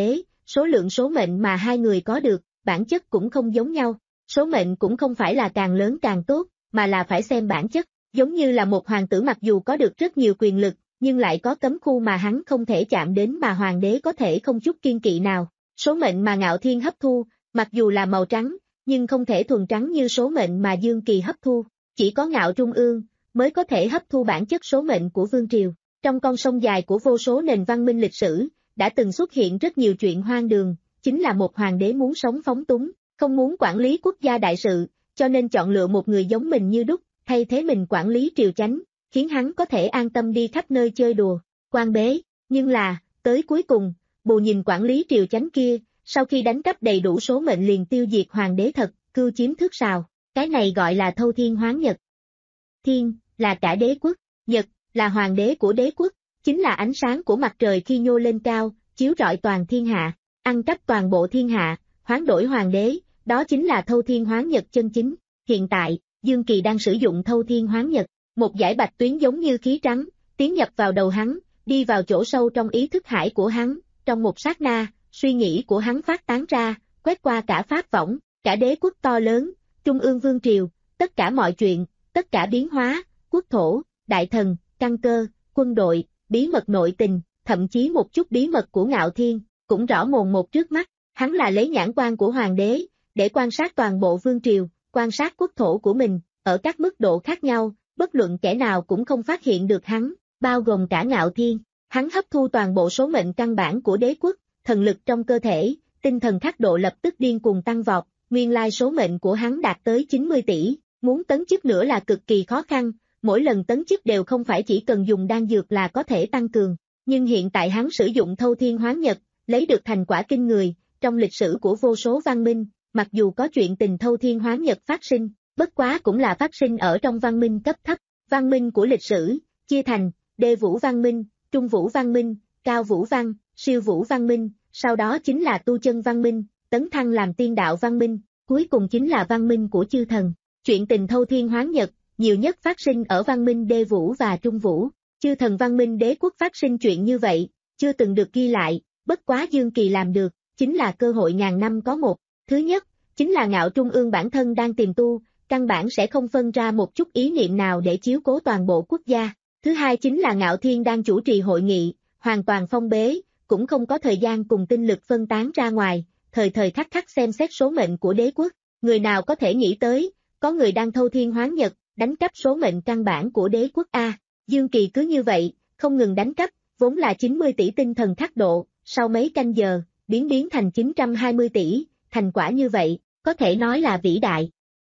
số lượng số mệnh mà hai người có được, bản chất cũng không giống nhau. Số mệnh cũng không phải là càng lớn càng tốt, mà là phải xem bản chất. Giống như là một hoàng tử mặc dù có được rất nhiều quyền lực, nhưng lại có cấm khu mà hắn không thể chạm đến mà hoàng đế có thể không chút kiên kỵ nào. Số mệnh mà Ngạo Thiên hấp thu, mặc dù là màu trắng, nhưng không thể thuần trắng như số mệnh mà Dương Kỳ hấp thu. Chỉ có Ngạo Trung Ương mới có thể hấp thu bản chất số mệnh của vương triều. Trong con sông dài của vô số nền văn minh lịch sử, đã từng xuất hiện rất nhiều chuyện hoang đường, chính là một hoàng đế muốn sống phóng túng, không muốn quản lý quốc gia đại sự, cho nên chọn lựa một người giống mình như đúc, thay thế mình quản lý triều chánh, khiến hắn có thể an tâm đi khắp nơi chơi đùa, quan bế. Nhưng là, tới cuối cùng, bù nhìn quản lý triều chánh kia, sau khi đánh cắp đầy đủ số mệnh liền tiêu diệt hoàng đế thật, cưu chiếm thước sào, cái này gọi là thâu thiên hoán nhật. Thiên, là cả đế quốc, nhật, là hoàng đế của đế quốc, chính là ánh sáng của mặt trời khi nhô lên cao, chiếu rọi toàn thiên hạ, ăn cắp toàn bộ thiên hạ, hoán đổi hoàng đế, đó chính là thâu thiên hoán nhật chân chính. Hiện tại, Dương Kỳ đang sử dụng thâu thiên hoán nhật, một dải bạch tuyến giống như khí trắng, tiến nhập vào đầu hắn, đi vào chỗ sâu trong ý thức hải của hắn, trong một sát na, suy nghĩ của hắn phát tán ra, quét qua cả pháp võng, cả đế quốc to lớn, trung ương vương triều, tất cả mọi chuyện, tất cả biến hóa, quốc thổ, đại thần, căn cơ, quân đội, bí mật nội tình, thậm chí một chút bí mật của Ngạo Thiên, cũng rõ mồn một trước mắt. Hắn là lấy nhãn quan của hoàng đế, để quan sát toàn bộ vương triều, quan sát quốc thổ của mình, ở các mức độ khác nhau, bất luận kẻ nào cũng không phát hiện được hắn, bao gồm cả Ngạo Thiên. Hắn hấp thu toàn bộ số mệnh căn bản của đế quốc, thần lực trong cơ thể, tinh thần khắc độ lập tức điên cuồng tăng vọt, nguyên lai số mệnh của hắn đạt tới chín mươi tỷ, muốn tấn chức nữa là cực kỳ khó khăn, mỗi lần tấn chức đều không phải chỉ cần dùng đan dược là có thể tăng cường, nhưng hiện tại hắn sử dụng thâu thiên hoán nhật, lấy được thành quả kinh người. Trong lịch sử của vô số văn minh, mặc dù có chuyện tình thâu thiên hoán nhật phát sinh, bất quá cũng là phát sinh ở trong văn minh cấp thấp. Văn minh của lịch sử, chia thành, đê vũ văn minh, trung vũ văn minh, cao vũ văn, siêu vũ văn minh, sau đó chính là tu chân văn minh, tấn thăng làm tiên đạo văn minh, cuối cùng chính là văn minh của chư thần. Chuyện tình thâu thiên hoán nhật, nhiều nhất phát sinh ở văn minh đê vũ và trung vũ. Chư thần văn minh đế quốc phát sinh chuyện như vậy, chưa từng được ghi lại, bất quá Dương Kỳ làm được, chính là cơ hội ngàn năm có một. Thứ nhất, chính là Ngạo Trung Ương bản thân đang tìm tu, căn bản sẽ không phân ra một chút ý niệm nào để chiếu cố toàn bộ quốc gia. Thứ hai chính là Ngạo Thiên đang chủ trì hội nghị, hoàn toàn phong bế, cũng không có thời gian cùng tinh lực phân tán ra ngoài, thời thời khắc khắc xem xét số mệnh của đế quốc. Người nào có thể nghĩ tới, có người đang thâu thiên hoán nhật, đánh cắp số mệnh căn bản của đế quốc A. Dương Kỳ cứ như vậy, không ngừng đánh cắp, vốn là chín mươi tỷ tinh thần khắc độ, sau mấy canh giờ, biến biến thành chín trăm hai mươi tỷ, thành quả như vậy, có thể nói là vĩ đại.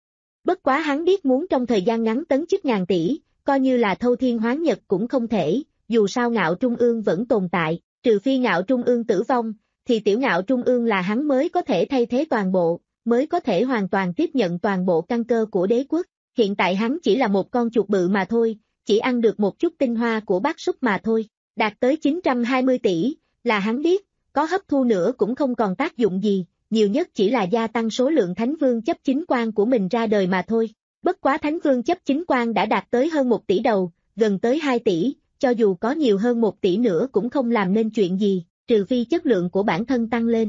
Bất quá hắn biết muốn trong thời gian ngắn tấn chức ngàn tỷ, coi như là thâu thiên hoán nhật cũng không thể, dù sao Ngạo Trung Ương vẫn tồn tại, trừ phi Ngạo Trung Ương tử vong, thì tiểu Ngạo Trung Ương là hắn mới có thể thay thế toàn bộ, mới có thể hoàn toàn tiếp nhận toàn bộ căn cơ của đế quốc. Hiện tại hắn chỉ là một con chuột bự mà thôi, chỉ ăn được một chút tinh hoa của bát súc mà thôi, đạt tới chín trăm hai mươi tỷ, là hắn biết, có hấp thu nữa cũng không còn tác dụng gì, nhiều nhất chỉ là gia tăng số lượng Thánh Vương chấp chính quan của mình ra đời mà thôi. Bất quá Thánh Vương chấp chính quan đã đạt tới hơn một tỷ đầu, gần tới hai tỷ, cho dù có nhiều hơn một tỷ nữa cũng không làm nên chuyện gì, trừ phi chất lượng của bản thân tăng lên.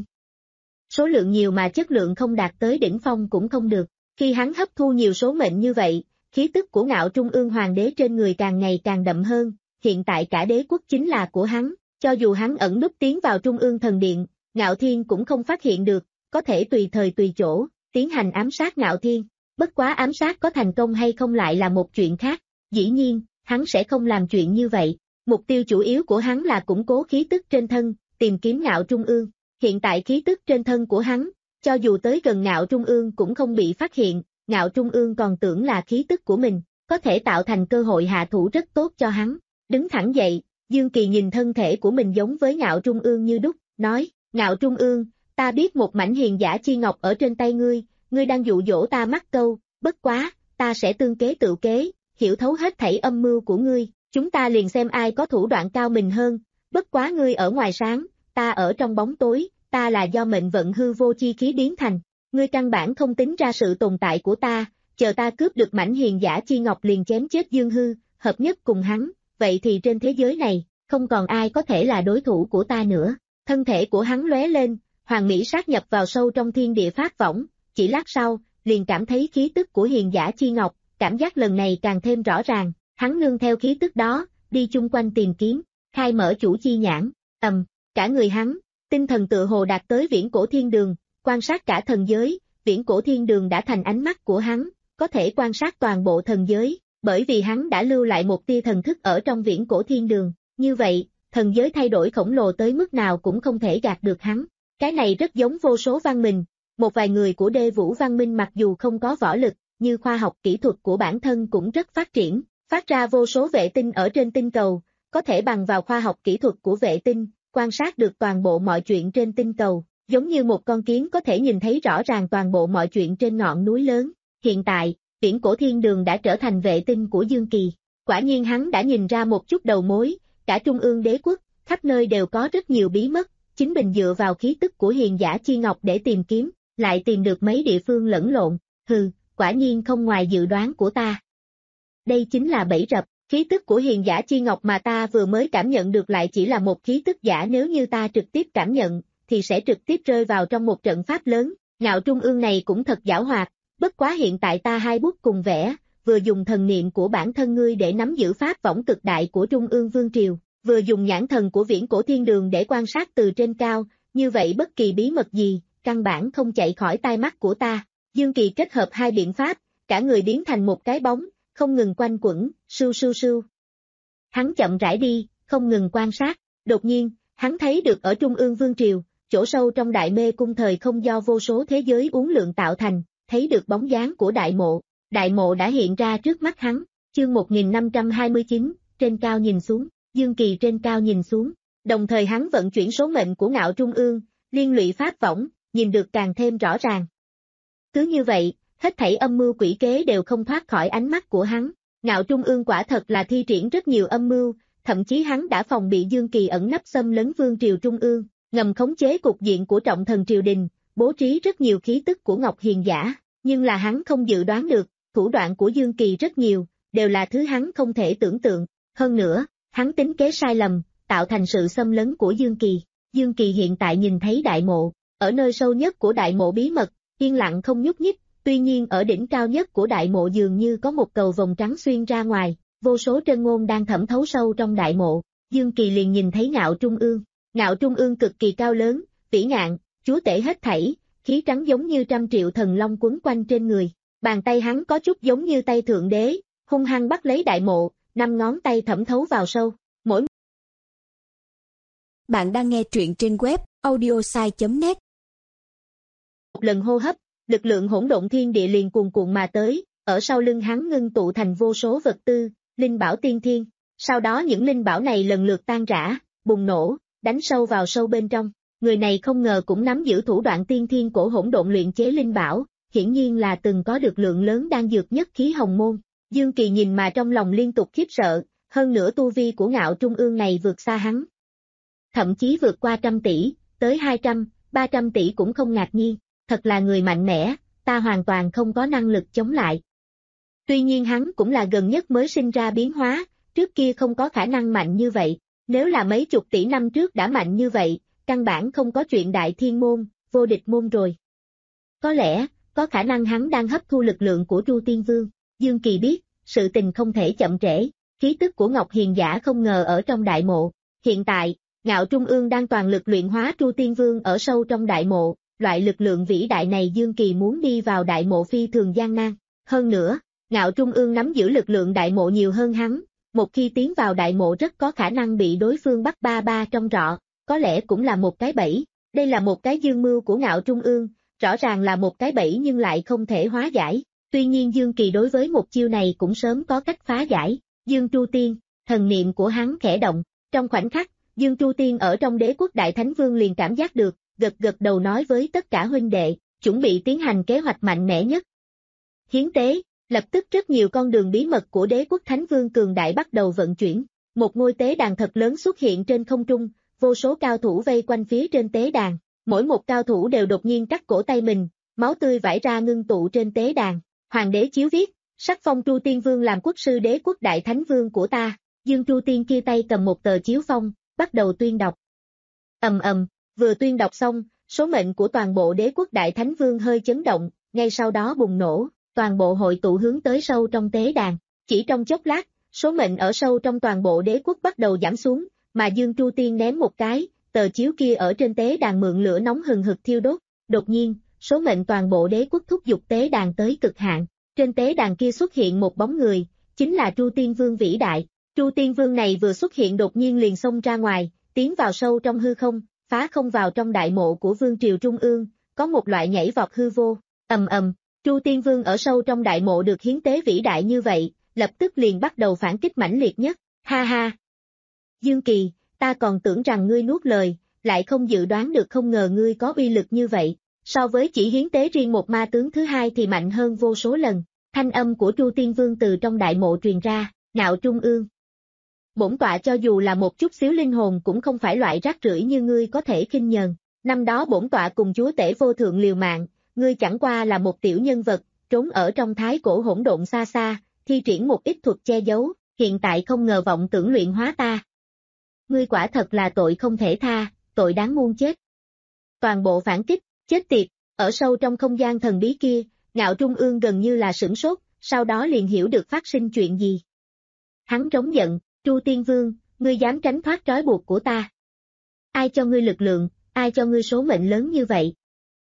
Số lượng nhiều mà chất lượng không đạt tới đỉnh phong cũng không được. Khi hắn hấp thu nhiều số mệnh như vậy, khí tức của Ngạo Trung Ương hoàng đế trên người càng ngày càng đậm hơn, hiện tại cả đế quốc chính là của hắn, cho dù hắn ẩn núp tiến vào Trung ương thần điện, Ngạo Thiên cũng không phát hiện được, có thể tùy thời tùy chỗ, tiến hành ám sát Ngạo Thiên. Bất quá ám sát có thành công hay không lại là một chuyện khác, dĩ nhiên, hắn sẽ không làm chuyện như vậy, mục tiêu chủ yếu của hắn là củng cố khí tức trên thân, tìm kiếm Ngạo Trung Ương. Hiện tại khí tức trên thân của hắn, cho dù tới gần Ngạo Trung Ương cũng không bị phát hiện, Ngạo Trung Ương còn tưởng là khí tức của mình, có thể tạo thành cơ hội hạ thủ rất tốt cho hắn. Đứng thẳng dậy, Dương Kỳ nhìn thân thể của mình giống với Ngạo Trung Ương như đúc, nói, Ngạo Trung Ương, ta biết một mảnh hiền giả chi ngọc ở trên tay ngươi, ngươi đang dụ dỗ ta mắc câu, bất quá, ta sẽ tương kế tự kế, hiểu thấu hết thảy âm mưu của ngươi, chúng ta liền xem ai có thủ đoạn cao mình hơn, bất quá ngươi ở ngoài sáng, ta ở trong bóng tối, ta là do mệnh vận hư vô chi khí biến thành, ngươi căn bản không tính ra sự tồn tại của ta, chờ ta cướp được mảnh hiền giả chi ngọc liền chém chết Dương Hư, hợp nhất cùng hắn, vậy thì trên thế giới này, không còn ai có thể là đối thủ của ta nữa. Thân thể của hắn lóe lên, hoàn mỹ sát nhập vào sâu trong thiên địa pháp võng, chỉ lát sau, liền cảm thấy khí tức của hiền giả chi ngọc, cảm giác lần này càng thêm rõ ràng, hắn nương theo khí tức đó, đi chung quanh tìm kiếm, khai mở chủ chi nhãn, ầm, cả người hắn, tinh thần tự hồ đạt tới viễn cổ thiên đường, quan sát cả thần giới, viễn cổ thiên đường đã thành ánh mắt của hắn, có thể quan sát toàn bộ thần giới, bởi vì hắn đã lưu lại một tia thần thức ở trong viễn cổ thiên đường, như vậy, thần giới thay đổi khổng lồ tới mức nào cũng không thể gạt được hắn. Cái này rất giống vô số văn minh, một vài người của đê vũ văn minh mặc dù không có võ lực, như khoa học kỹ thuật của bản thân cũng rất phát triển, phát ra vô số vệ tinh ở trên tinh cầu, có thể bằng vào khoa học kỹ thuật của vệ tinh, quan sát được toàn bộ mọi chuyện trên tinh cầu, giống như một con kiến có thể nhìn thấy rõ ràng toàn bộ mọi chuyện trên ngọn núi lớn. Hiện tại, viễn cổ thiên đường đã trở thành vệ tinh của Dương Kỳ, quả nhiên hắn đã nhìn ra một chút đầu mối, cả trung ương đế quốc, khắp nơi đều có rất nhiều bí mật, chính mình dựa vào khí tức của hiền giả chi ngọc để tìm kiếm, lại tìm được mấy địa phương lẫn lộn, hừ, quả nhiên không ngoài dự đoán của ta. Đây chính là bẫy rập, khí tức của hiền giả chi ngọc mà ta vừa mới cảm nhận được lại chỉ là một khí tức giả, nếu như ta trực tiếp cảm nhận, thì sẽ trực tiếp rơi vào trong một trận pháp lớn, ngạo trung ương này cũng thật giảo hoạt, bất quá hiện tại ta hai bút cùng vẽ, vừa dùng thần niệm của bản thân ngươi để nắm giữ pháp võng cực đại của trung ương vương triều, vừa dùng nhãn thần của viễn cổ thiên đường để quan sát từ trên cao, như vậy bất kỳ bí mật gì, căn bản không chạy khỏi tai mắt của ta. Dương Kỳ kết hợp hai biện pháp, cả người biến thành một cái bóng, không ngừng quanh quẩn, sưu sưu sưu. Hắn chậm rãi đi, không ngừng quan sát, đột nhiên, hắn thấy được ở trung ương vương triều, chỗ sâu trong đại mê cung thời không do vô số thế giới uốn lượn tạo thành, thấy được bóng dáng của đại mộ, đại mộ đã hiện ra trước mắt hắn, chương một nghìn năm trăm hai mươi chín, trên cao nhìn xuống. Dương Kỳ trên cao nhìn xuống, đồng thời hắn vận chuyển số mệnh của ngạo trung ương, liên lụy pháp võng, nhìn được càng thêm rõ ràng. Cứ như vậy, hết thảy âm mưu quỷ kế đều không thoát khỏi ánh mắt của hắn, ngạo trung ương quả thật là thi triển rất nhiều âm mưu, thậm chí hắn đã phòng bị Dương Kỳ ẩn nấp xâm lấn vương triều trung ương, ngầm khống chế cục diện của trọng thần triều đình, bố trí rất nhiều khí tức của Ngọc Hiền giả, nhưng là hắn không dự đoán được, thủ đoạn của Dương Kỳ rất nhiều, đều là thứ hắn không thể tưởng tượng, hơn nữa, hắn tính kế sai lầm, tạo thành sự xâm lấn của Dương Kỳ. Dương Kỳ hiện tại nhìn thấy đại mộ, ở nơi sâu nhất của đại mộ bí mật, yên lặng không nhúc nhích, tuy nhiên ở đỉnh cao nhất của đại mộ dường như có một cầu vồng trắng xuyên ra ngoài, vô số trân ngôn đang thẩm thấu sâu trong đại mộ. Dương Kỳ liền nhìn thấy ngạo trung ương, ngạo trung ương cực kỳ cao lớn, vĩ ngạn, chúa tể hết thảy, khí trắng giống như trăm triệu thần long quấn quanh trên người, bàn tay hắn có chút giống như tay thượng đế, hung hăng bắt lấy đại mộ, năm ngón tay thẩm thấu vào sâu, mỗi Bạn đang nghe truyện trên web audiosai chấm net. một lần hô hấp, lực lượng hỗn độn thiên địa liền cuồn cuộn mà tới, ở sau lưng hắn ngưng tụ thành vô số vật tư, linh bảo tiên thiên, sau đó những linh bảo này lần lượt tan rã, bùng nổ, đánh sâu vào sâu bên trong, người này không ngờ cũng nắm giữ thủ đoạn tiên thiên của hỗn độn luyện chế linh bảo, hiển nhiên là từng có được lượng lớn đan dược nhất khí hồng môn. Dương Kỳ nhìn mà trong lòng liên tục khiếp sợ, hơn nữa tu vi của ngạo trung ương này vượt xa hắn. Thậm chí vượt qua trăm tỷ, tới hai trăm, ba trăm tỷ cũng không ngạc nhiên, thật là người mạnh mẽ, ta hoàn toàn không có năng lực chống lại. Tuy nhiên hắn cũng là gần nhất mới sinh ra biến hóa, trước kia không có khả năng mạnh như vậy, nếu là mấy chục tỷ năm trước đã mạnh như vậy, căn bản không có chuyện đại thiên môn, vô địch môn rồi. Có lẽ, có khả năng hắn đang hấp thu lực lượng của Tru Tiên Vương. Dương Kỳ biết, sự tình không thể chậm trễ, khí tức của Ngọc Hiền giả không ngờ ở trong đại mộ. Hiện tại, ngạo trung ương đang toàn lực luyện hóa Tru Tiên Vương ở sâu trong đại mộ, loại lực lượng vĩ đại này Dương Kỳ muốn đi vào đại mộ phi thường gian nan. Hơn nữa, ngạo trung ương nắm giữ lực lượng đại mộ nhiều hơn hắn, một khi tiến vào đại mộ rất có khả năng bị đối phương bắt ba ba trong rọ, có lẽ cũng là một cái bẫy. Đây là một cái dương mưu của ngạo trung ương, rõ ràng là một cái bẫy nhưng lại không thể hóa giải. Tuy nhiên Dương Kỳ đối với một chiêu này cũng sớm có cách phá giải. Dương Tru Tiên, thần niệm của hắn khẽ động, trong khoảnh khắc, Dương Tru Tiên ở trong đế quốc Đại Thánh Vương liền cảm giác được, gật gật đầu nói với tất cả huynh đệ, chuẩn bị tiến hành kế hoạch mạnh mẽ nhất. Hiến tế, lập tức rất nhiều con đường bí mật của đế quốc Thánh Vương cường đại bắt đầu vận chuyển, một ngôi tế đàn thật lớn xuất hiện trên không trung, vô số cao thủ vây quanh phía trên tế đàn, mỗi một cao thủ đều đột nhiên cắt cổ tay mình, máu tươi vãi ra ngưng tụ trên tế đàn. Hoàng đế chiếu viết, sắc phong Tru Tiên Vương làm quốc sư đế quốc Đại Thánh Vương của ta. Dương Tru Tiên kia tay cầm một tờ chiếu phong, bắt đầu tuyên đọc. Ầm ầm, vừa tuyên đọc xong, số mệnh của toàn bộ đế quốc Đại Thánh Vương hơi chấn động, ngay sau đó bùng nổ, toàn bộ hội tụ hướng tới sâu trong tế đàn. Chỉ trong chốc lát, số mệnh ở sâu trong toàn bộ đế quốc bắt đầu giảm xuống, mà Dương Tru Tiên ném một cái, tờ chiếu kia ở trên tế đàn mượn lửa nóng hừng hực thiêu đốt. Đột nhiên, số mệnh toàn bộ đế quốc thúc giục tế đàn tới cực hạn. Trên tế đàn kia xuất hiện một bóng người, chính là Tru Tiên Vương vĩ đại. Tru Tiên Vương này vừa xuất hiện đột nhiên liền xông ra ngoài, tiến vào sâu trong hư không, phá không vào trong đại mộ của Vương triều Trung ương, có một loại nhảy vọt hư vô. Ầm ầm, Tru Tiên Vương ở sâu trong đại mộ được hiến tế vĩ đại như vậy, lập tức liền bắt đầu phản kích mãnh liệt nhất. Ha ha. Dương Kỳ, ta còn tưởng rằng ngươi nuốt lời, lại không dự đoán được không ngờ ngươi có uy lực như vậy. So với chỉ hiến tế riêng một ma tướng thứ hai thì mạnh hơn vô số lần. Thanh âm của Tru Tiên Vương từ trong đại mộ truyền ra, Ngạo Trung ương. Bổn tọa cho dù là một chút xíu linh hồn cũng không phải loại rác rưởi như ngươi có thể khinh nhờn. Năm đó bổn tọa cùng chúa tể vô thượng liều mạng, ngươi chẳng qua là một tiểu nhân vật, trốn ở trong thái cổ hỗn độn xa xa, thi triển một ít thuật che giấu, hiện tại không ngờ vọng tưởng luyện hóa ta. Ngươi quả thật là tội không thể tha, tội đáng muôn chết. Toàn bộ phản kích, chết tiệt, ở sâu trong không gian thần bí kia, Ngạo Trung ương gần như là sửng sốt, sau đó liền hiểu được phát sinh chuyện gì. Hắn trống giận, Tru Tiên Vương, ngươi dám tránh thoát trói buộc của ta. Ai cho ngươi lực lượng, ai cho ngươi số mệnh lớn như vậy?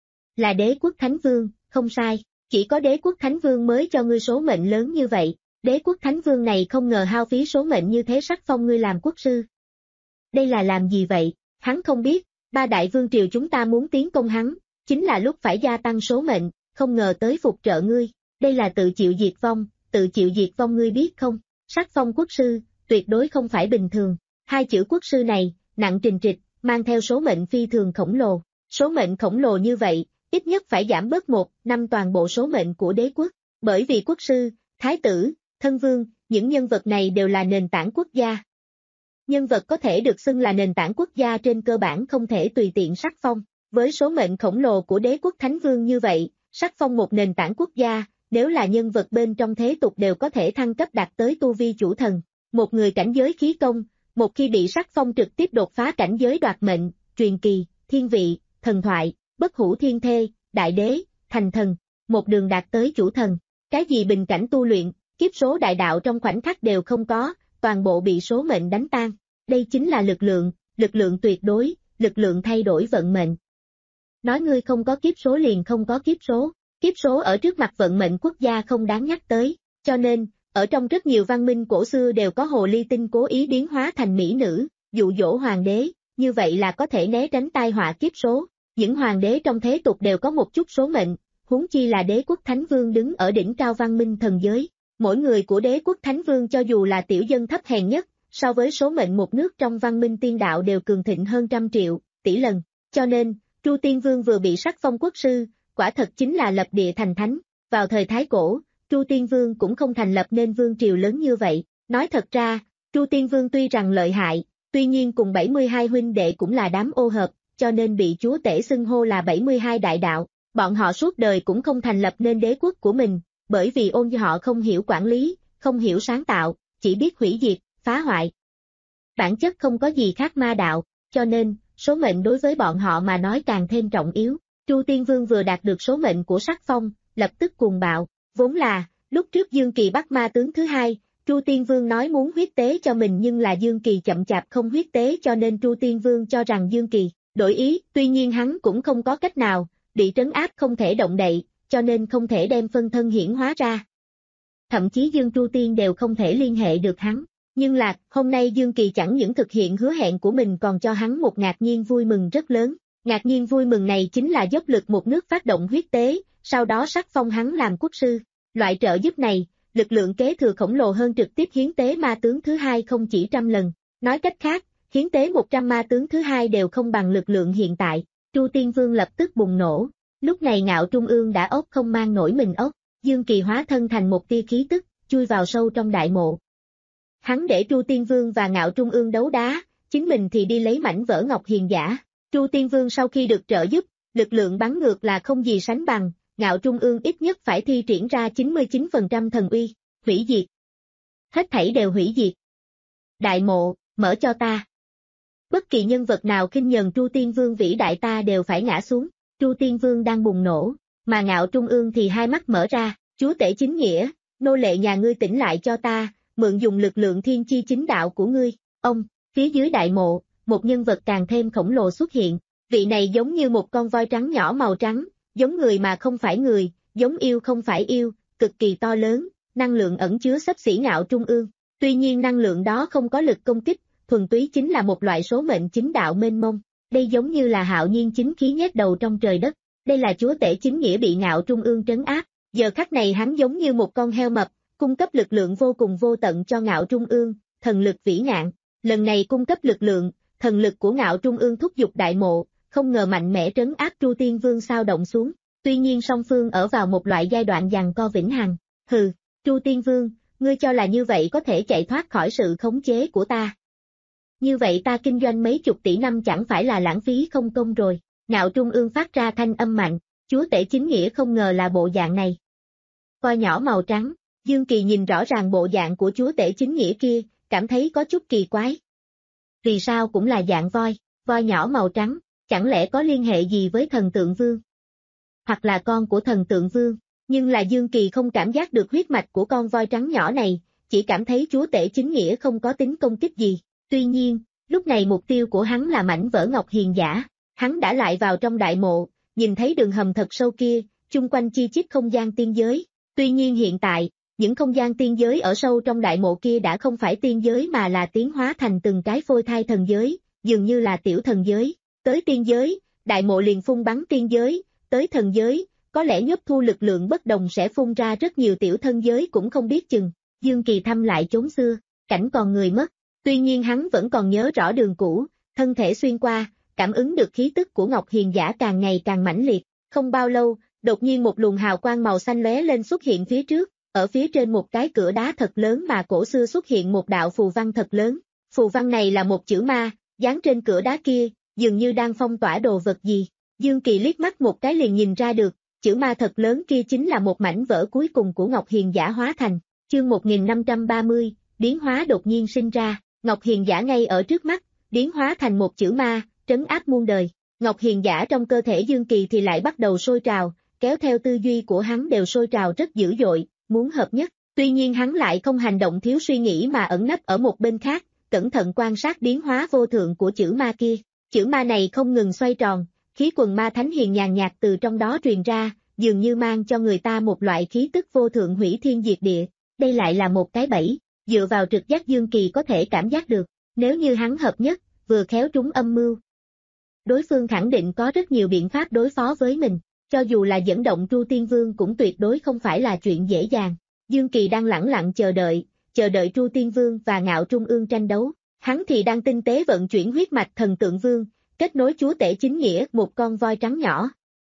Là đế quốc Thánh Vương, không sai, chỉ có đế quốc Thánh Vương mới cho ngươi số mệnh lớn như vậy. Đế quốc Thánh Vương này không ngờ hao phí số mệnh như thế sắc phong ngươi làm quốc sư. Đây là làm gì vậy? Hắn không biết, ba đại vương triều chúng ta muốn tiến công hắn, chính là lúc phải gia tăng số mệnh, không ngờ tới phục trợ ngươi. Đây là tự chịu diệt vong, tự chịu diệt vong ngươi biết không? Sắc phong quốc sư, tuyệt đối không phải bình thường. Hai chữ quốc sư này, nặng trình trịch, mang theo số mệnh phi thường khổng lồ. Số mệnh khổng lồ như vậy, ít nhất phải giảm bớt một năm toàn bộ số mệnh của đế quốc. Bởi vì quốc sư, thái tử, thân vương, những nhân vật này đều là nền tảng quốc gia. Nhân vật có thể được xưng là nền tảng quốc gia trên cơ bản không thể tùy tiện sắc phong. Với số mệnh khổng lồ của đế quốc Thánh Vương như vậy, sắc phong một nền tảng quốc gia, nếu là nhân vật bên trong thế tục đều có thể thăng cấp đạt tới tu vi chủ thần. Một người cảnh giới khí công, một khi bị sắc phong trực tiếp đột phá cảnh giới đoạt mệnh, truyền kỳ, thiên vị, thần thoại, bất hủ thiên thê, đại đế, thành thần, một đường đạt tới chủ thần. Cái gì bình cảnh tu luyện, kiếp số đại đạo trong khoảnh khắc đều không có, toàn bộ bị số mệnh đánh tan. Đây chính là lực lượng, lực lượng tuyệt đối, lực lượng thay đổi vận mệnh. Nói ngươi không có kiếp số liền không có kiếp số, kiếp số ở trước mặt vận mệnh quốc gia không đáng nhắc tới, cho nên, ở trong rất nhiều văn minh cổ xưa đều có hồ ly tinh cố ý biến hóa thành mỹ nữ, dụ dỗ hoàng đế, như vậy là có thể né tránh tai họa kiếp số. Những hoàng đế trong thế tục đều có một chút số mệnh, huống chi là đế quốc Thánh Vương đứng ở đỉnh cao văn minh thần giới. Mỗi người của đế quốc Thánh Vương cho dù là tiểu dân thấp hèn nhất, so với số mệnh một nước trong văn minh tiên đạo đều cường thịnh hơn trăm triệu, tỷ lần. Cho nên, Tru Tiên Vương vừa bị sắc phong quốc sư, quả thật chính là lập địa thành thánh. Vào thời Thái Cổ, Tru Tiên Vương cũng không thành lập nên vương triều lớn như vậy. Nói thật ra, Tru Tiên Vương tuy rằng lợi hại, tuy nhiên cùng bảy mươi hai huynh đệ cũng là đám ô hợp, cho nên bị chúa tể xưng hô là bảy mươi hai đại đạo. Bọn họ suốt đời cũng không thành lập nên đế quốc của mình, bởi vì ôn họ không hiểu quản lý, không hiểu sáng tạo, chỉ biết hủy diệt, phá hoại. Bản chất không có gì khác ma đạo, cho nên, số mệnh đối với bọn họ mà nói càng thêm trọng yếu. Tru Tiên Vương vừa đạt được số mệnh của sắc phong, lập tức cuồng bạo. Vốn là, lúc trước Dương Kỳ bắt ma tướng thứ hai, Tru Tiên Vương nói muốn huyết tế cho mình nhưng là Dương Kỳ chậm chạp không huyết tế cho nên Tru Tiên Vương cho rằng Dương Kỳ đổi ý, tuy nhiên hắn cũng không có cách nào, bị trấn áp không thể động đậy, cho nên không thể đem phân thân hiển hóa ra. Thậm chí Dương Tru Tiên đều không thể liên hệ được hắn. Nhưng là, hôm nay Dương Kỳ chẳng những thực hiện hứa hẹn của mình còn cho hắn một ngạc nhiên vui mừng rất lớn. Ngạc nhiên vui mừng này chính là dốc lực một nước phát động huyết tế, sau đó sắc phong hắn làm quốc sư. Loại trợ giúp này, lực lượng kế thừa khổng lồ hơn trực tiếp hiến tế ma tướng thứ hai không chỉ trăm lần. Nói cách khác, hiến tế một trăm ma tướng thứ hai đều không bằng lực lượng hiện tại. Tru Tiên Vương lập tức bùng nổ. Lúc này Ngạo Trung ương đã ốc không mang nổi mình ốc. Dương Kỳ hóa thân thành một tia khí tức, chui vào sâu trong đại mộ. Hắn để Tru Tiên Vương và Ngạo Trung ương đấu đá, chính mình thì đi lấy mảnh vỡ ngọc hiền giả. Tru Tiên Vương sau khi được trợ giúp, lực lượng bắn ngược là không gì sánh bằng, Ngạo Trung ương ít nhất phải thi triển ra chín mươi chín phần trăm thần uy, hủy diệt. Hết thảy đều hủy diệt. Đại mộ, mở cho ta. Bất kỳ nhân vật nào khinh nhờn Tru Tiên Vương vĩ đại ta đều phải ngã xuống. Tru Tiên Vương đang bùng nổ, mà Ngạo Trung Ương thì hai mắt mở ra, chúa tể chính nghĩa, nô lệ nhà ngươi tỉnh lại cho ta, mượn dùng lực lượng thiên chi chính đạo của ngươi. Ông, phía dưới đại mộ, một nhân vật càng thêm khổng lồ xuất hiện, vị này giống như một con voi trắng nhỏ màu trắng, giống người mà không phải người, giống yêu không phải yêu, cực kỳ to lớn, năng lượng ẩn chứa xấp xỉ Ngạo Trung Ương. Tuy nhiên năng lượng đó không có lực công kích, thuần túy chính là một loại số mệnh chính đạo mênh mông. Đây giống như là hạo nhiên chính khí nhét đầu trong trời đất. Đây là chúa tể chính nghĩa bị Ngạo Trung Ương trấn áp. Giờ khắc này hắn giống như một con heo mập, cung cấp lực lượng vô cùng vô tận cho Ngạo Trung Ương, thần lực vĩ ngạn. Lần này cung cấp lực lượng, thần lực của Ngạo Trung Ương thúc giục đại mộ, không ngờ mạnh mẽ trấn áp Tru Tiên Vương sao động xuống. Tuy nhiên song phương ở vào một loại giai đoạn giằng co vĩnh hằng. Hừ, Tru Tiên Vương, ngươi cho là như vậy có thể chạy thoát khỏi sự khống chế của ta. Như vậy ta kinh doanh mấy chục tỷ năm chẳng phải là lãng phí không công rồi. Ngạo Trung Ương phát ra thanh âm mạnh, chúa tể chính nghĩa không ngờ là bộ dạng này. Voi nhỏ màu trắng, Dương Kỳ nhìn rõ ràng bộ dạng của chúa tể chính nghĩa kia, cảm thấy có chút kỳ quái. Vì sao cũng là dạng voi, voi nhỏ màu trắng, chẳng lẽ có liên hệ gì với thần tượng vương? Hoặc là con của thần tượng vương, nhưng là Dương Kỳ không cảm giác được huyết mạch của con voi trắng nhỏ này, chỉ cảm thấy chúa tể chính nghĩa không có tính công kích gì. Tuy nhiên, lúc này mục tiêu của hắn là mảnh vỡ ngọc hiền giả, hắn đã lại vào trong đại mộ, nhìn thấy đường hầm thật sâu kia, chung quanh chi chít không gian tiên giới. Tuy nhiên hiện tại, những không gian tiên giới ở sâu trong đại mộ kia đã không phải tiên giới mà là tiến hóa thành từng cái phôi thai thần giới, dường như là tiểu thần giới. Tới tiên giới, đại mộ liền phun bắn tiên giới, tới thần giới, có lẽ nhấp thu lực lượng bất đồng sẽ phun ra rất nhiều tiểu thân giới cũng không biết chừng. Dương Kỳ thăm lại chốn xưa, cảnh còn người mất. Tuy nhiên hắn vẫn còn nhớ rõ đường cũ, thân thể xuyên qua, cảm ứng được khí tức của Ngọc Hiền Giả càng ngày càng mãnh liệt. Không bao lâu, đột nhiên một luồng hào quang màu xanh lóe lên xuất hiện phía trước, ở phía trên một cái cửa đá thật lớn mà cổ xưa xuất hiện một đạo phù văn thật lớn. Phù văn này là một chữ ma, dán trên cửa đá kia, dường như đang phong tỏa đồ vật gì. Dương Kỳ liếc mắt một cái liền nhìn ra được, chữ ma thật lớn kia chính là một mảnh vỡ cuối cùng của Ngọc Hiền Giả hóa thành. Chương một nghìn năm trăm ba mươi, biến hóa đột nhiên sinh ra. Ngọc Hiền Giả ngay ở trước mắt, biến hóa thành một chữ ma, trấn áp muôn đời. Ngọc Hiền Giả trong cơ thể Dương Kỳ thì lại bắt đầu sôi trào, kéo theo tư duy của hắn đều sôi trào rất dữ dội, muốn hợp nhất. Tuy nhiên hắn lại không hành động thiếu suy nghĩ mà ẩn nấp ở một bên khác, cẩn thận quan sát biến hóa vô thượng của chữ ma kia. Chữ ma này không ngừng xoay tròn, khí quần ma thánh hiền nhàn nhạt từ trong đó truyền ra, dường như mang cho người ta một loại khí tức vô thượng hủy thiên diệt địa. Đây lại là một cái bẫy, dựa vào trực giác Dương Kỳ có thể cảm giác được, nếu như hắn hợp nhất, vừa khéo trúng âm mưu. Đối phương khẳng định có rất nhiều biện pháp đối phó với mình, cho dù là dẫn động Tru Tiên Vương cũng tuyệt đối không phải là chuyện dễ dàng. Dương Kỳ đang lẳng lặng chờ đợi, chờ đợi Tru Tiên Vương và Ngạo Trung Ương tranh đấu, hắn thì đang tinh tế vận chuyển huyết mạch thần tượng vương, kết nối chúa tể chính nghĩa một con voi trắng nhỏ.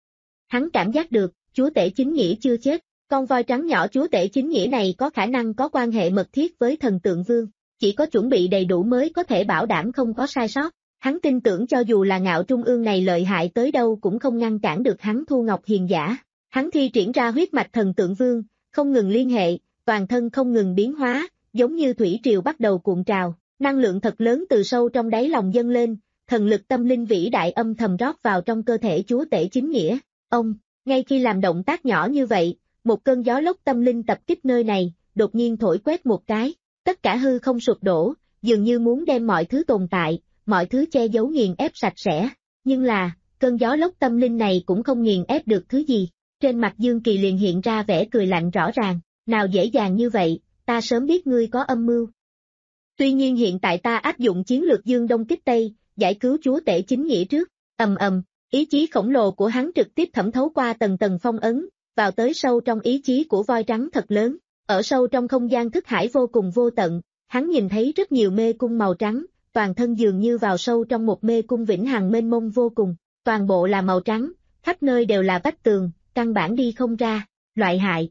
Hắn cảm giác được, chúa tể chính nghĩa chưa chết, con voi trắng nhỏ chúa tể chính nghĩa này có khả năng có quan hệ mật thiết với thần tượng vương, chỉ có chuẩn bị đầy đủ mới có thể bảo đảm không có sai sót. Hắn tin tưởng cho dù là Ngạo Trung Ương này lợi hại tới đâu cũng không ngăn cản được hắn thu Ngọc Hiền Giả. Hắn thi triển ra huyết mạch thần tượng vương, không ngừng liên hệ, toàn thân không ngừng biến hóa, giống như thủy triều bắt đầu cuộn trào, năng lượng thật lớn từ sâu trong đáy lòng dâng lên, thần lực tâm linh vĩ đại âm thầm rót vào trong cơ thể chúa tể chính nghĩa. Ông, ngay khi làm động tác nhỏ như vậy, một cơn gió lốc tâm linh tập kích nơi này, đột nhiên thổi quét một cái, tất cả hư không sụp đổ, dường như muốn đem mọi thứ tồn tại, mọi thứ che giấu nghiền ép sạch sẽ. Nhưng là, cơn gió lốc tâm linh này cũng không nghiền ép được thứ gì. Trên mặt Dương Kỳ liền hiện ra vẻ cười lạnh rõ ràng, nào dễ dàng như vậy, ta sớm biết ngươi có âm mưu. Tuy nhiên hiện tại ta áp dụng chiến lược Dương Đông kích Tây, giải cứu chúa tể chính nghĩa trước. Ầm ầm, ý chí khổng lồ của hắn trực tiếp thẩm thấu qua tầng tầng phong ấn, vào tới sâu trong ý chí của voi trắng thật lớn. Ở sâu trong không gian thức hải vô cùng vô tận, hắn nhìn thấy rất nhiều mê cung màu trắng, toàn thân dường như vào sâu trong một mê cung vĩnh hằng mênh mông vô cùng, toàn bộ là màu trắng, khắp nơi đều là vách tường, căn bản đi không ra, loại hại.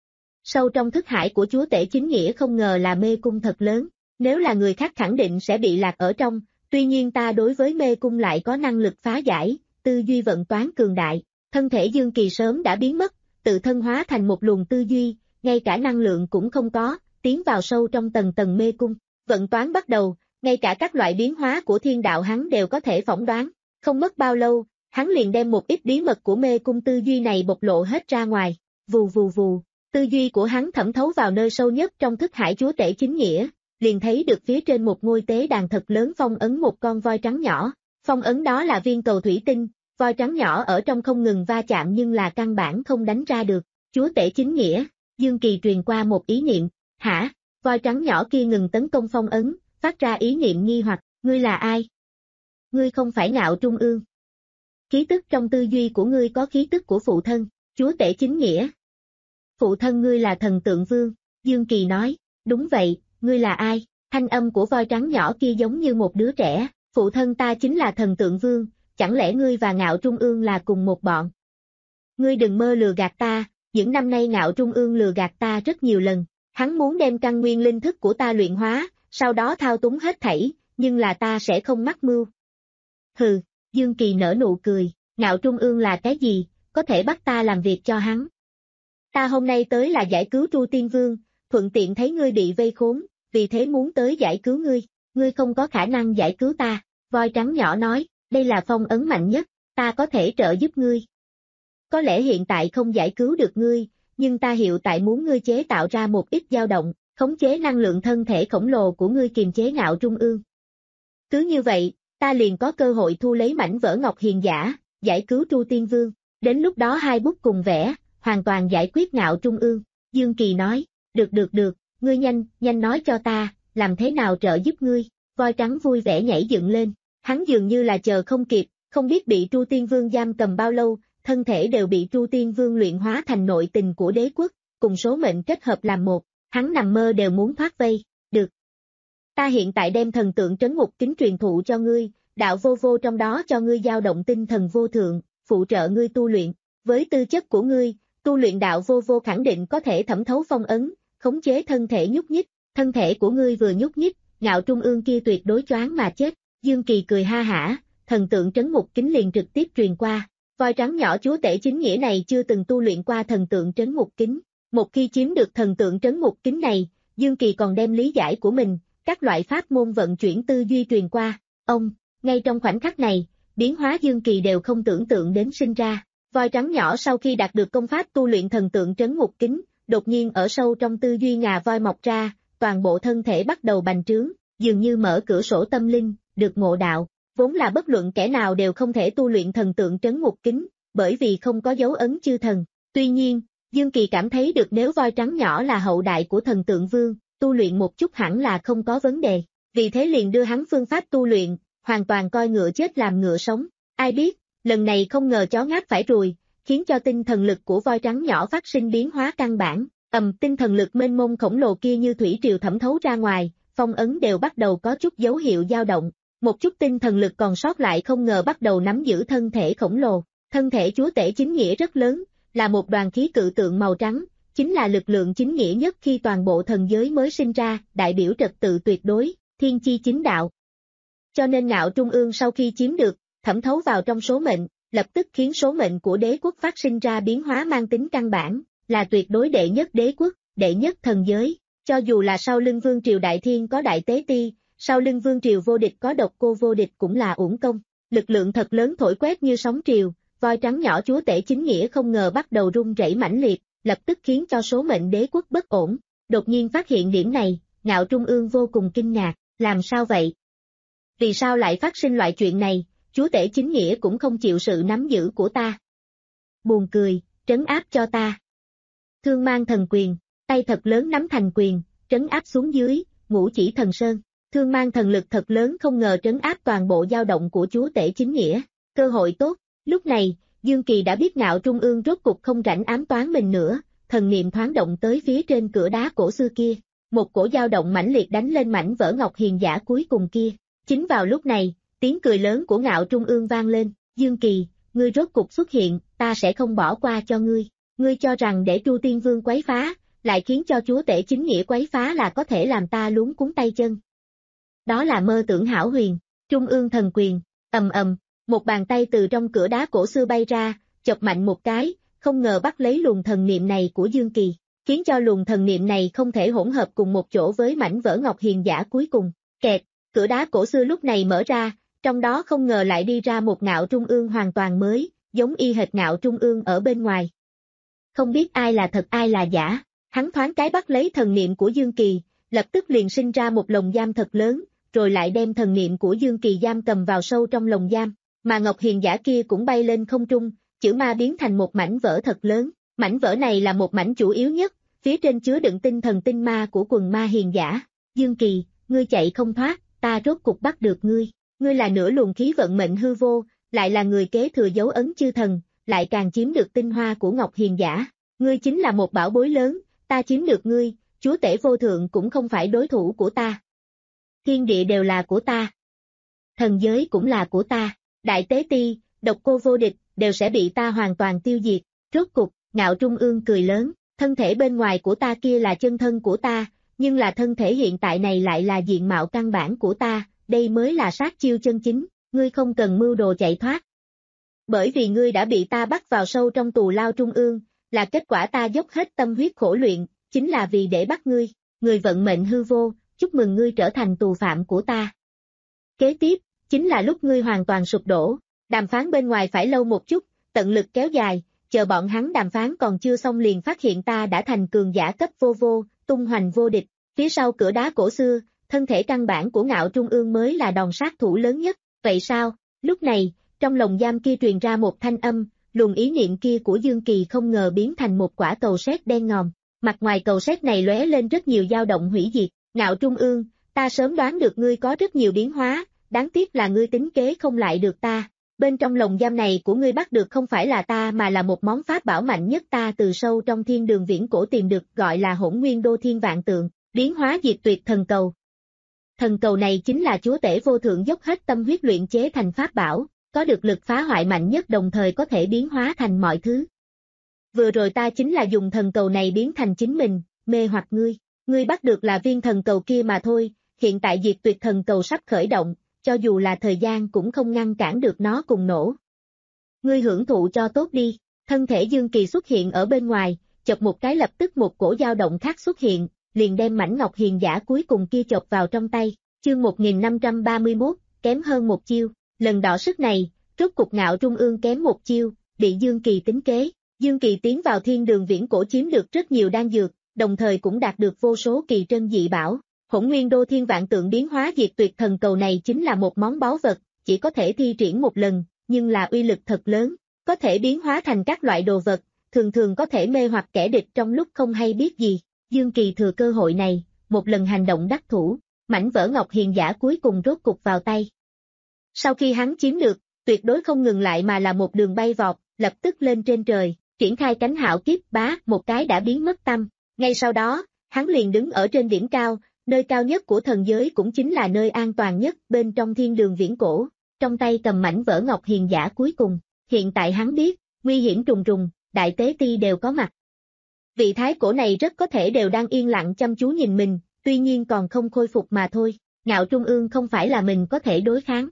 Sâu trong thức hải của chúa tể chính nghĩa không ngờ là mê cung thật lớn, nếu là người khác khẳng định sẽ bị lạc ở trong, tuy nhiên ta đối với mê cung lại có năng lực phá giải, tư duy vận toán cường đại, thân thể Dương Kỳ sớm đã biến mất, tự thân hóa thành một luồng tư duy, ngay cả năng lượng cũng không có, tiến vào sâu trong tầng tầng mê cung, vận toán bắt đầu. ngay cả các loại biến hóa của thiên đạo hắn đều có thể phỏng đoán. Không mất bao lâu, hắn liền đem một ít bí mật của mê cung tư duy này bộc lộ hết ra ngoài. Vù vù vù, tư duy của hắn thẩm thấu vào nơi sâu nhất trong thức hải chúa tể chính nghĩa, liền thấy được phía trên một ngôi tế đàn thật lớn phong ấn một con voi trắng nhỏ. Phong ấn đó là viên cầu thủy tinh, voi trắng nhỏ ở trong không ngừng va chạm nhưng là căn bản không đánh ra được. Chúa tể chính nghĩa, Dương Kỳ truyền qua một ý niệm. Hả? Voi trắng nhỏ kia ngừng tấn công phong ấn, phát ra ý niệm nghi hoặc, ngươi là ai? Ngươi không phải Ngạo Trung Ương. Khí tức trong tư duy của ngươi có khí tức của phụ thân, chúa tể chính nghĩa. Phụ thân ngươi là thần tượng vương, Dương Kỳ nói, đúng vậy, ngươi là ai? Thanh âm của voi trắng nhỏ kia giống như một đứa trẻ, phụ thân ta chính là thần tượng vương, chẳng lẽ ngươi và Ngạo Trung Ương là cùng một bọn? Ngươi đừng mơ lừa gạt ta, những năm nay Ngạo Trung Ương lừa gạt ta rất nhiều lần, hắn muốn đem căn nguyên linh thức của ta luyện hóa, sau đó thao túng hết thảy, nhưng là ta sẽ không mắc mưu. Hừ, Dương Kỳ nở nụ cười, Ngạo Trung Ương là cái gì, có thể bắt ta làm việc cho hắn. Ta hôm nay tới là giải cứu Tru Tiên Vương, thuận tiện thấy ngươi bị vây khốn, vì thế muốn tới giải cứu ngươi, ngươi không có khả năng giải cứu ta, voi trắng nhỏ nói, đây là phong ấn mạnh nhất, ta có thể trợ giúp ngươi. Có lẽ hiện tại không giải cứu được ngươi, nhưng ta hiện tại muốn ngươi chế tạo ra một ít dao động, khống chế năng lượng thân thể khổng lồ của ngươi kiềm chế Ngạo Trung Ương. Cứ như vậy, ta liền có cơ hội thu lấy mảnh vỡ ngọc hiền giả, giải cứu Tru Tiên Vương, đến lúc đó hai bút cùng vẽ, hoàn toàn giải quyết Ngạo Trung Ương. Dương Kỳ nói, được được được, ngươi nhanh, nhanh nói cho ta, làm thế nào trợ giúp ngươi, voi trắng vui vẻ nhảy dựng lên, hắn dường như là chờ không kịp, không biết bị Tru Tiên Vương giam cầm bao lâu, thân thể đều bị Tru Tiên Vương luyện hóa thành nội tình của đế quốc, cùng số mệnh kết hợp làm một, hắn nằm mơ đều muốn thoát vây, được. Ta hiện tại đem thần tượng trấn ngục kính truyền thụ cho ngươi, đạo vô vô trong đó cho ngươi dao động tinh thần vô thượng, phụ trợ ngươi tu luyện, với tư chất của ngươi, tu luyện đạo vô vô khẳng định có thể thẩm thấu phong ấn, khống chế thân thể nhúc nhích, thân thể của ngươi vừa nhúc nhích, Ngạo Trung Ương kia tuyệt đối choáng mà chết. Dương Kỳ cười ha hả, thần tượng trấn ngục kính liền trực tiếp truyền qua. Voi trắng nhỏ chúa tể chính nghĩa này chưa từng tu luyện qua thần tượng trấn ngục kính. Một khi chiếm được thần tượng trấn ngục kính này, Dương Kỳ còn đem lý giải của mình, các loại pháp môn vận chuyển tư duy truyền qua. Ông, ngay trong khoảnh khắc này, biến hóa Dương Kỳ đều không tưởng tượng đến sinh ra. Voi trắng nhỏ sau khi đạt được công pháp tu luyện thần tượng trấn ngục kính, đột nhiên ở sâu trong tư duy ngà voi mọc ra, toàn bộ thân thể bắt đầu bành trướng, dường như mở cửa sổ tâm linh, được ngộ đạo. Vốn là bất luận kẻ nào đều không thể tu luyện thần tượng trấn ngục kính, bởi vì không có dấu ấn chư thần. Tuy nhiên, Dương Kỳ cảm thấy được nếu voi trắng nhỏ là hậu đại của thần tượng vương, tu luyện một chút hẳn là không có vấn đề. Vì thế liền đưa hắn phương pháp tu luyện, hoàn toàn coi ngựa chết làm ngựa sống. Ai biết, lần này không ngờ chó ngáp phải ruồi, khiến cho tinh thần lực của voi trắng nhỏ phát sinh biến hóa căn bản. Ầm, tinh thần lực mênh mông khổng lồ kia như thủy triều thẩm thấu ra ngoài, phong ấn đều bắt đầu có chút dấu hiệu dao động. Một chút tinh thần lực còn sót lại không ngờ bắt đầu nắm giữ thân thể khổng lồ. Thân thể chúa tể chính nghĩa rất lớn, là một đoàn khí cự tượng màu trắng, chính là lực lượng chính nghĩa nhất khi toàn bộ thần giới mới sinh ra, đại biểu trật tự tuyệt đối, thiên chi chính đạo. Cho nên Ngạo Trung Ương sau khi chiếm được, thẩm thấu vào trong số mệnh, lập tức khiến số mệnh của đế quốc phát sinh ra biến hóa mang tính căn bản, là tuyệt đối đệ nhất đế quốc, đệ nhất thần giới. Cho dù là sau lưng vương triều đại thiên có đại tế ti, sau lưng vương triều vô địch có độc cô vô địch cũng là uổng công. Lực lượng thật lớn thổi quét như sóng triều, voi trắng nhỏ chúa tể chính nghĩa không ngờ bắt đầu rung rẩy mãnh liệt, lập tức khiến cho số mệnh đế quốc bất ổn. Đột nhiên phát hiện điểm này, Ngạo Trung Ương vô cùng kinh ngạc, làm sao vậy? Vì sao lại phát sinh loại chuyện này, chúa tể chính nghĩa cũng không chịu sự nắm giữ của ta. Buồn cười, trấn áp cho ta. Thương mang thần quyền, tay thật lớn nắm thành quyền, trấn áp xuống dưới, ngũ chỉ thần sơn. Thương mang thần lực thật lớn không ngờ trấn áp toàn bộ dao động của chúa tể chính nghĩa. Cơ hội tốt, lúc này, Dương Kỳ đã biết Ngạo Trung Ương rốt cục không rảnh ám toán mình nữa, thần niệm thoáng động tới phía trên cửa đá cổ xưa kia. Một cổ dao động mãnh liệt đánh lên mảnh vỡ ngọc hiền giả cuối cùng kia. Chính vào lúc này, tiếng cười lớn của Ngạo Trung Ương vang lên, Dương Kỳ, ngươi rốt cục xuất hiện, ta sẽ không bỏ qua cho ngươi. Ngươi cho rằng để Tru Tiên Vương quấy phá, lại khiến cho chúa tể chính nghĩa quấy phá là có thể làm ta luống cuống tay chân. Đó là mơ tưởng hão huyền. Trung ương thần quyền, ầm ầm, một bàn tay từ trong cửa đá cổ xưa bay ra, chọc mạnh một cái, không ngờ bắt lấy luồng thần niệm này của Dương Kỳ, khiến cho luồng thần niệm này không thể hỗn hợp cùng một chỗ với mảnh vỡ ngọc hiền giả cuối cùng. Kẹt, cửa đá cổ xưa lúc này mở ra, trong đó không ngờ lại đi ra một Ngạo Trung Ương hoàn toàn mới, giống y hệt Ngạo Trung Ương ở bên ngoài. Không biết ai là thật ai là giả, hắn thoáng cái bắt lấy thần niệm của Dương Kỳ, lập tức liền sinh ra một lồng giam thật lớn, rồi lại đem thần niệm của Dương Kỳ giam cầm vào sâu trong lồng giam, mà Ngọc Hiền Giả kia cũng bay lên không trung, chữ ma biến thành một mảnh vỡ thật lớn, mảnh vỡ này là một mảnh chủ yếu nhất, phía trên chứa đựng tinh thần tinh ma của quần ma hiền giả. Dương Kỳ, ngươi chạy không thoát, ta rốt cục bắt được ngươi, ngươi là nửa luồng khí vận mệnh hư vô, lại là người kế thừa dấu ấn chư thần, lại càng chiếm được tinh hoa của Ngọc Hiền Giả, ngươi chính là một bảo bối lớn, ta chiếm được ngươi, chúa tể vô thượng cũng không phải đối thủ của ta. Thiên địa đều là của ta. Thần giới cũng là của ta, Đại Tế Ti, Độc Cô vô địch, đều sẽ bị ta hoàn toàn tiêu diệt. Rốt cục, Ngạo Trung Ương cười lớn, thân thể bên ngoài của ta kia là chân thân của ta, nhưng là thân thể hiện tại này lại là diện mạo căn bản của ta, đây mới là sát chiêu chân chính, ngươi không cần mưu đồ chạy thoát. Bởi vì ngươi đã bị ta bắt vào sâu trong tù lao Trung Ương, là kết quả ta dốc hết tâm huyết khổ luyện, chính là vì để bắt ngươi, người vận mệnh hư vô, chúc mừng ngươi trở thành tù phạm của ta. Kế tiếp, chính là lúc ngươi hoàn toàn sụp đổ, đàm phán bên ngoài phải lâu một chút, tận lực kéo dài, chờ bọn hắn đàm phán còn chưa xong liền phát hiện ta đã thành cường giả cấp vô vô, tung hoành vô địch, phía sau cửa đá cổ xưa, thân thể căn bản của Ngạo Trung Ương mới là đòn sát thủ lớn nhất, vậy sao? Lúc này, trong lồng giam kia truyền ra một thanh âm, luồng ý niệm kia của Dương Kỳ không ngờ biến thành một quả cầu sét đen ngòm, mặt ngoài cầu sét này lóe lên rất nhiều dao động hủy diệt, Ngạo Trung Ương, ta sớm đoán được ngươi có rất nhiều biến hóa, đáng tiếc là ngươi tính kế không lại được ta. Bên trong lồng giam này của ngươi bắt được không phải là ta mà là một món pháp bảo mạnh nhất ta từ sâu trong thiên đường viễn cổ tìm được, gọi là Hỗn Nguyên Đô Thiên Vạn Tượng, biến hóa diệt tuyệt thần cầu. Thần cầu này chính là chúa tể vô thượng dốc hết tâm huyết luyện chế thành pháp bảo, có được lực phá hoại mạnh nhất đồng thời có thể biến hóa thành mọi thứ. Vừa rồi ta chính là dùng thần cầu này biến thành chính mình, mê hoặc ngươi, ngươi bắt được là viên thần cầu kia mà thôi, hiện tại diệt tuyệt thần cầu sắp khởi động, cho dù là thời gian cũng không ngăn cản được nó cùng nổ. Ngươi hưởng thụ cho tốt đi, thân thể Dương Kỳ xuất hiện ở bên ngoài, chộp một cái lập tức một cổ dao động khác xuất hiện, liền đem mảnh Ngọc Hiền Giả cuối cùng kia chộp vào trong tay, chương một nghìn năm trăm ba mươi mốt, kém hơn một chiêu, lần đọ sức này, rốt cục Ngạo Trung Ương kém một chiêu, bị Dương Kỳ tính kế, Dương Kỳ tiến vào thiên đường viễn cổ chiếm được rất nhiều đan dược, đồng thời cũng đạt được vô số kỳ trân dị bảo. Hỗn Nguyên Đô Thiên Vạn Tượng biến hóa diệt tuyệt thần cầu này chính là một món báu vật, chỉ có thể thi triển một lần, nhưng là uy lực thật lớn, có thể biến hóa thành các loại đồ vật, thường thường có thể mê hoặc kẻ địch trong lúc không hay biết gì. Dương Kỳ thừa cơ hội này, một lần hành động đắc thủ, mảnh vỡ Ngọc Hiền Giả cuối cùng rốt cục vào tay. Sau khi hắn chiếm được, tuyệt đối không ngừng lại mà là một đường bay vọt, lập tức lên trên trời, triển khai cánh hạo kiếp bá, một cái đã biến mất tâm. Ngay sau đó, hắn liền đứng ở trên đỉnh cao, nơi cao nhất của thần giới cũng chính là nơi an toàn nhất bên trong thiên đường viễn cổ, trong tay cầm mảnh vỡ Ngọc Hiền Giả cuối cùng. Hiện tại hắn biết, nguy hiểm trùng trùng, Đại Tế Ti đều có mặt. Vị thái cổ này rất có thể đều đang yên lặng chăm chú nhìn mình, tuy nhiên còn không khôi phục mà thôi, Ngạo Trung Ương không phải là mình có thể đối kháng.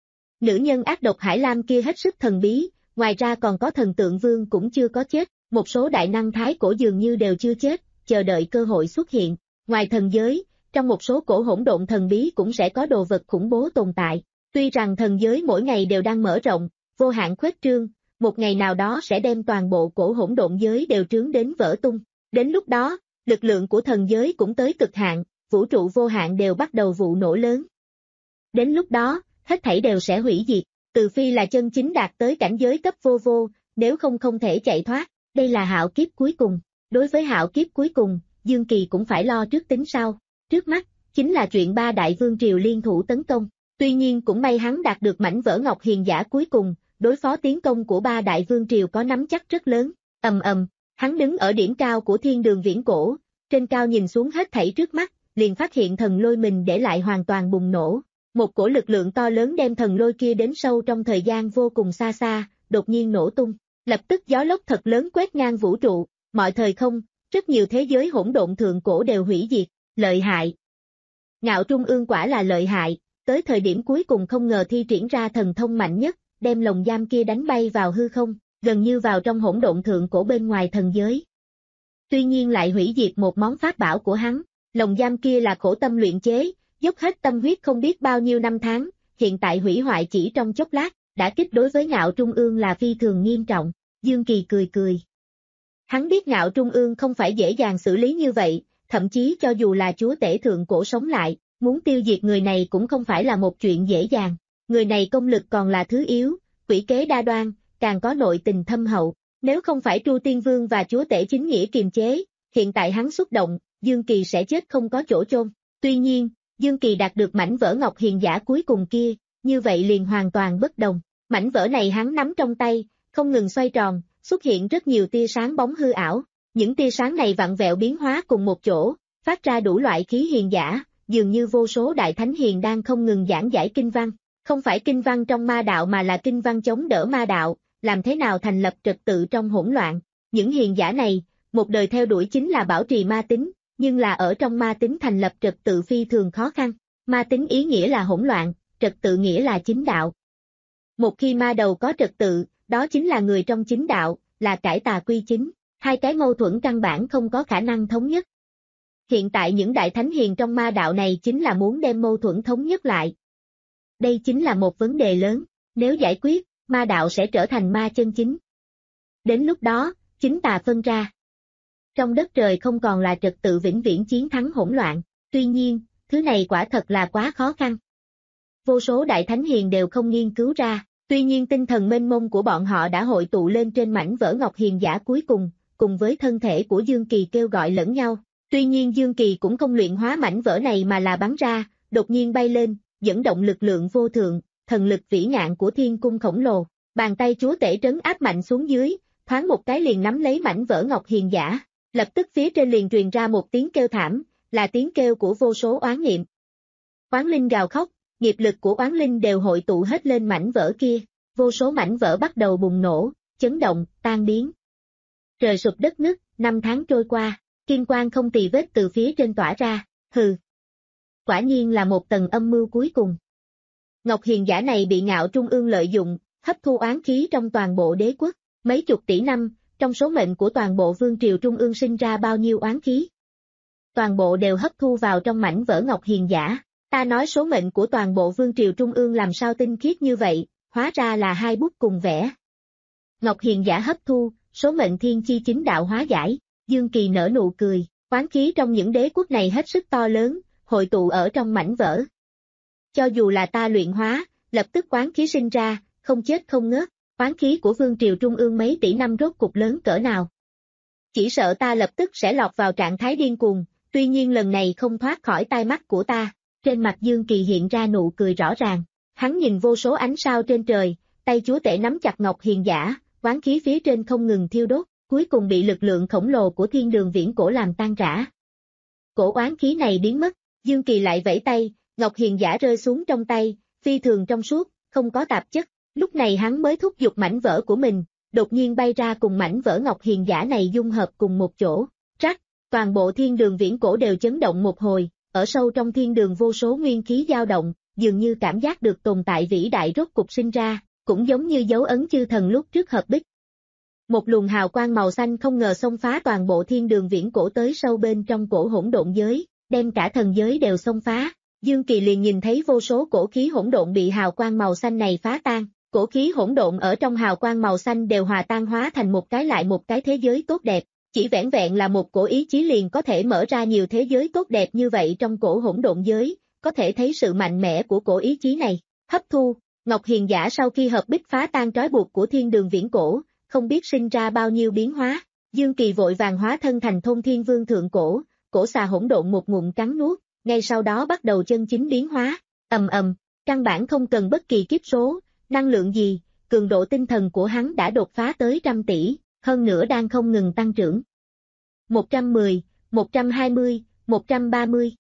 Nữ nhân ác độc Hải Lam kia hết sức thần bí, ngoài ra còn có thần tượng vương cũng chưa có chết, một số đại năng thái cổ dường như đều chưa chết, chờ đợi cơ hội xuất hiện. Ngoài thần giới, trong một số cổ hỗn độn thần bí cũng sẽ có đồ vật khủng bố tồn tại. Tuy rằng thần giới mỗi ngày đều đang mở rộng, vô hạn khuếch trương, một ngày nào đó sẽ đem toàn bộ cổ hỗn độn giới đều trướng đến vỡ tung. Đến lúc đó, lực lượng của thần giới cũng tới cực hạn, vũ trụ vô hạn đều bắt đầu vụ nổ lớn. Đến lúc đó, hết thảy đều sẽ hủy diệt, trừ phi là chân chính đạt tới cảnh giới cấp vô vô, nếu không không thể chạy thoát. Đây là hạo kiếp cuối cùng. Đối với hạo kiếp cuối cùng, Dương Kỳ cũng phải lo trước tính sau. Trước mắt, chính là chuyện ba đại vương triều liên thủ tấn công. Tuy nhiên cũng may hắn đạt được mảnh vỡ Ngọc Hiền Giả cuối cùng, đối phó tiến công của ba đại vương triều có nắm chắc rất lớn. Ầm ầm, hắn đứng ở điểm cao của thiên đường viễn cổ, trên cao nhìn xuống hết thảy trước mắt, liền phát hiện thần lôi mình để lại hoàn toàn bùng nổ. Một cổ lực lượng to lớn đem thần lôi kia đến sâu trong thời gian vô cùng xa xa, đột nhiên nổ tung. Lập tức gió lốc thật lớn quét ngang vũ trụ, mọi thời không, rất nhiều thế giới hỗn độn thượng cổ đều hủy diệt, lợi hại. Ngạo Trung Ương quả là lợi hại, tới thời điểm cuối cùng không ngờ thi triển ra thần thông mạnh nhất, đem lồng giam kia đánh bay vào hư không, gần như vào trong hỗn độn thượng cổ bên ngoài thần giới. Tuy nhiên lại hủy diệt một món pháp bảo của hắn, lồng giam kia là khổ tâm luyện chế, dốc hết tâm huyết không biết bao nhiêu năm tháng, hiện tại hủy hoại chỉ trong chốc lát, đã kích đối với Ngạo Trung Ương là phi thường nghiêm trọng. Dương Kỳ cười cười. Hắn biết Ngạo Trung Ương không phải dễ dàng xử lý như vậy, thậm chí cho dù là chúa tể thượng cổ sống lại, muốn tiêu diệt người này cũng không phải là một chuyện dễ dàng. Người này công lực còn là thứ yếu, quỷ kế đa đoan, càng có nội tình thâm hậu. Nếu không phải Tru Tiên Vương và chúa tể chính nghĩa kiềm chế, hiện tại hắn xúc động, Dương Kỳ sẽ chết không có chỗ chôn. Tuy nhiên, Dương Kỳ đạt được mảnh vỡ ngọc hiền giả cuối cùng kia, như vậy liền hoàn toàn bất đồng. Mảnh vỡ này hắn nắm trong tay, không ngừng xoay tròn, xuất hiện rất nhiều tia sáng bóng hư ảo. Những tia sáng này vặn vẹo biến hóa cùng một chỗ, phát ra đủ loại khí hiền giả, dường như vô số đại thánh hiền đang không ngừng giảng giải kinh văn. Không phải kinh văn trong ma đạo mà là kinh văn chống đỡ ma đạo, làm thế nào thành lập trật tự trong hỗn loạn. Những hiền giả này, một đời theo đuổi chính là bảo trì ma tính, nhưng là ở trong ma tính thành lập trật tự phi thường khó khăn. Ma tính ý nghĩa là hỗn loạn, trật tự nghĩa là chính đạo. Một khi ma đầu có trật tự, đó chính là người trong chính đạo, là cải tà quy chính. Hai cái mâu thuẫn căn bản không có khả năng thống nhất. Hiện tại những đại thánh hiền trong ma đạo này chính là muốn đem mâu thuẫn thống nhất lại. Đây chính là một vấn đề lớn, nếu giải quyết, ma đạo sẽ trở thành ma chân chính. Đến lúc đó, chính tà phân ra. Trong đất trời không còn là trật tự vĩnh viễn chiến thắng hỗn loạn, tuy nhiên, thứ này quả thật là quá khó khăn. Vô số đại thánh hiền đều không nghiên cứu ra, tuy nhiên tinh thần mênh mông của bọn họ đã hội tụ lên trên mảnh vỡ ngọc hiền giả cuối cùng, cùng với thân thể của Dương Kỳ kêu gọi lẫn nhau. Tuy nhiên Dương Kỳ cũng không luyện hóa mảnh vỡ này mà là bắn ra, đột nhiên bay lên, dẫn động lực lượng vô thượng, thần lực vĩ ngạn của thiên cung khổng lồ. Bàn tay chúa tể trấn áp mạnh xuống dưới, thoáng một cái liền nắm lấy mảnh vỡ ngọc hiền giả. Lập tức phía trên liền truyền ra một tiếng kêu thảm, là tiếng kêu của vô số oán niệm. Oán linh gào khóc, nghiệp lực của oán linh đều hội tụ hết lên mảnh vỡ kia, vô số mảnh vỡ bắt đầu bùng nổ, chấn động, tan biến. Trời sụp đất nứt, năm tháng trôi qua, kim quang không tì vết từ phía trên tỏa ra, hừ. Quả nhiên là một tầng âm mưu cuối cùng. Ngọc hiền giả này bị Ngạo Trung Ương lợi dụng, hấp thu oán khí trong toàn bộ đế quốc, mấy chục tỷ năm, trong số mệnh của toàn bộ vương triều Trung Ương sinh ra bao nhiêu oán khí. Toàn bộ đều hấp thu vào trong mảnh vỡ Ngọc hiền giả, ta nói số mệnh của toàn bộ vương triều Trung Ương làm sao tinh khiết như vậy, hóa ra là hai bút cùng vẽ. Ngọc hiền giả hấp thu, số mệnh thiên chi chính đạo hóa giải, Dương Kỳ nở nụ cười, oán khí trong những đế quốc này hết sức to lớn, hội tụ ở trong mảnh vỡ. Cho dù là ta luyện hóa, lập tức oán khí sinh ra, không chết không ngớt, oán khí của vương triều Trung Ương mấy tỷ năm rốt cục lớn cỡ nào. Chỉ sợ ta lập tức sẽ lọt vào trạng thái điên cuồng, tuy nhiên lần này không thoát khỏi tai mắt của ta. Trên mặt Dương Kỳ hiện ra nụ cười rõ ràng, hắn nhìn vô số ánh sao trên trời, tay chúa tể nắm chặt ngọc hiền giả, oán khí phía trên không ngừng thiêu đốt, cuối cùng bị lực lượng khổng lồ của thiên đường viễn cổ làm tan rã. Cổ oán khí này biến mất, Dương Kỳ lại vẫy tay, ngọc hiền giả rơi xuống trong tay, phi thường trong suốt, không có tạp chất, lúc này hắn mới thúc giục mảnh vỡ của mình, đột nhiên bay ra cùng mảnh vỡ ngọc hiền giả này dung hợp cùng một chỗ, rắc, toàn bộ thiên đường viễn cổ đều chấn động một hồi. Ở sâu trong thiên đường vô số nguyên khí dao động, dường như cảm giác được tồn tại vĩ đại rốt cục sinh ra, cũng giống như dấu ấn chư thần lúc trước hợp bích. Một luồng hào quang màu xanh không ngờ xông phá toàn bộ thiên đường viễn cổ tới sâu bên trong cổ hỗn độn giới, đem cả thần giới đều xông phá. Dương Kỳ liền nhìn thấy vô số cổ khí hỗn độn bị hào quang màu xanh này phá tan, cổ khí hỗn độn ở trong hào quang màu xanh đều hòa tan hóa thành một cái lại một cái thế giới tốt đẹp. Chỉ vẻn vẹn là một cổ ý chí liền có thể mở ra nhiều thế giới tốt đẹp như vậy trong cổ hỗn độn giới, có thể thấy sự mạnh mẽ của cổ ý chí này. Hấp thu, Ngọc hiền giả sau khi hợp bích phá tan trói buộc của thiên đường viễn cổ, không biết sinh ra bao nhiêu biến hóa. Dương Kỳ vội vàng hóa thân thành Thôn Thiên Vương thượng cổ, cổ xà hỗn độn một ngụm cắn nuốt, ngay sau đó bắt đầu chân chính biến hóa. Ầm ầm, căn bản không cần bất kỳ kiếp số, năng lượng gì, cường độ tinh thần của hắn đã đột phá tới trăm tỷ. Hơn nữa đang không ngừng tăng trưởng. một trăm mười, một trăm hai mươi, một trăm ba mươi,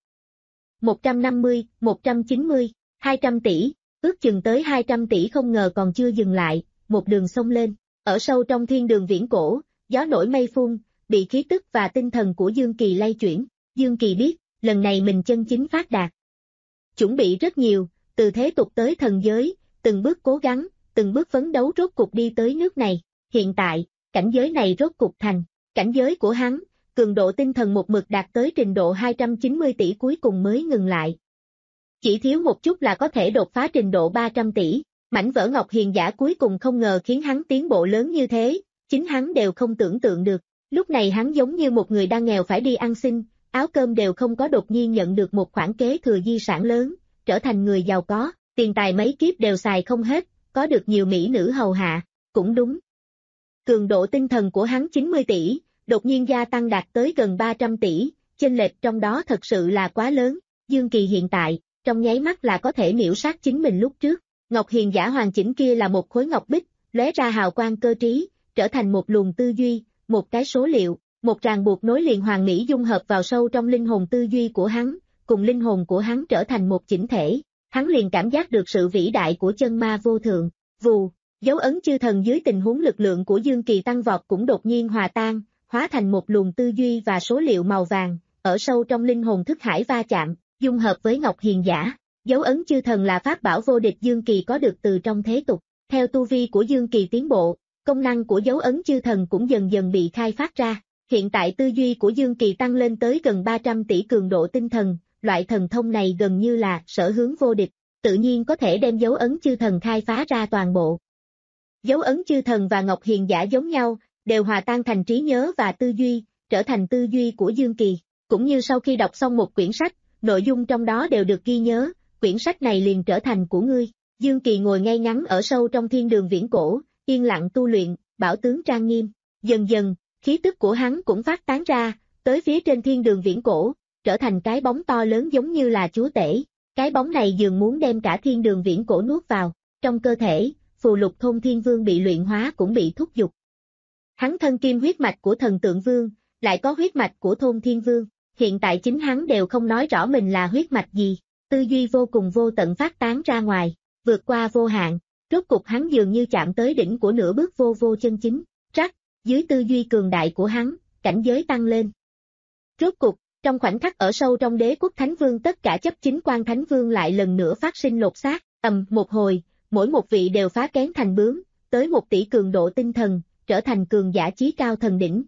một trăm năm mươi, một trăm chín mươi, hai trăm tỷ, ước chừng tới hai trăm tỷ không ngờ còn chưa dừng lại, một đường xông lên. Ở sâu trong thiên đường viễn cổ, gió nổi mây phun, bị khí tức và tinh thần của Dương Kỳ lay chuyển. Dương Kỳ biết, lần này mình chân chính phát đạt. Chuẩn bị rất nhiều, từ thế tục tới thần giới, từng bước cố gắng, từng bước phấn đấu rốt cục đi tới nước này. Hiện tại, cảnh giới này rốt cục thành, cảnh giới của hắn, cường độ tinh thần một mực đạt tới trình độ hai trăm chín mươi tỷ cuối cùng mới ngừng lại. Chỉ thiếu một chút là có thể đột phá trình độ ba trăm tỷ. Mảnh vỡ Ngọc Hiền Giả cuối cùng không ngờ khiến hắn tiến bộ lớn như thế, chính hắn đều không tưởng tượng được. Lúc này hắn giống như một người đang nghèo phải đi ăn xin, áo cơm đều không có, đột nhiên nhận được một khoản kế thừa di sản lớn, trở thành người giàu có, tiền tài mấy kiếp đều xài không hết, có được nhiều mỹ nữ hầu hạ, cũng đúng. Cường độ tinh thần của hắn chín mươi tỷ, đột nhiên gia tăng đạt tới gần ba trăm tỷ, chênh lệch trong đó thật sự là quá lớn. Dương Kỳ hiện tại, trong nháy mắt là có thể miểu sát chính mình lúc trước. Ngọc Hiền Giả hoàn chỉnh kia là một khối ngọc bích, lóe ra hào quang cơ trí, trở thành một luồng tư duy, một cái số liệu, một ràng buộc nối liền hoàn mỹ dung hợp vào sâu trong linh hồn tư duy của hắn, cùng linh hồn của hắn trở thành một chỉnh thể. Hắn liền cảm giác được sự vĩ đại của chân ma vô thượng. Vù, dấu ấn chư thần dưới tình huống lực lượng của Dương Kỳ tăng vọt cũng đột nhiên hòa tan, hóa thành một luồng tư duy và số liệu màu vàng, ở sâu trong linh hồn thức hải va chạm, dung hợp với Ngọc Hiền Giả. Dấu ấn chư thần là pháp bảo vô địch Dương Kỳ có được từ trong thế tục. Theo tu vi của Dương Kỳ tiến bộ, công năng của dấu ấn chư thần cũng dần dần bị khai phát ra. Hiện tại tư duy của Dương Kỳ tăng lên tới gần ba trăm tỷ cường độ tinh thần, loại thần thông này gần như là sở hướng vô địch, tự nhiên có thể đem dấu ấn chư thần khai phá ra toàn bộ. Dấu ấn chư thần và Ngọc Hiền Giả giống nhau, đều hòa tan thành trí nhớ và tư duy, trở thành tư duy của Dương Kỳ. Cũng như sau khi đọc xong một quyển sách, nội dung trong đó đều được ghi nhớ, quyển sách này liền trở thành của ngươi. Dương Kỳ ngồi ngay ngắn ở sâu trong thiên đường viễn cổ, yên lặng tu luyện, bảo tướng trang nghiêm. Dần dần, khí tức của hắn cũng phát tán ra, tới phía trên thiên đường viễn cổ, trở thành cái bóng to lớn giống như là chúa tể. Cái bóng này dường muốn đem cả thiên đường viễn cổ nuốt vào. Trong cơ thể, phù lục thôn thiên vương bị luyện hóa cũng bị thúc giục. Hắn thân kim huyết mạch của thần tượng vương, lại có huyết mạch của thôn thiên vương. Hiện tại chính hắn đều không nói rõ mình là huyết mạch gì. Tư duy vô cùng vô tận phát tán ra ngoài, vượt qua vô hạn, rốt cục hắn dường như chạm tới đỉnh của nửa bước vô vô chân chính. Rắc, dưới tư duy cường đại của hắn, cảnh giới tăng lên. Rốt cục, trong khoảnh khắc ở sâu trong đế quốc thánh vương tất cả chấp chính quan thánh vương lại lần nữa phát sinh lột xác, ầm một hồi, mỗi một vị đều phá kén thành bướm, tới một tỷ cường độ tinh thần, trở thành cường giả chí cao thần đỉnh.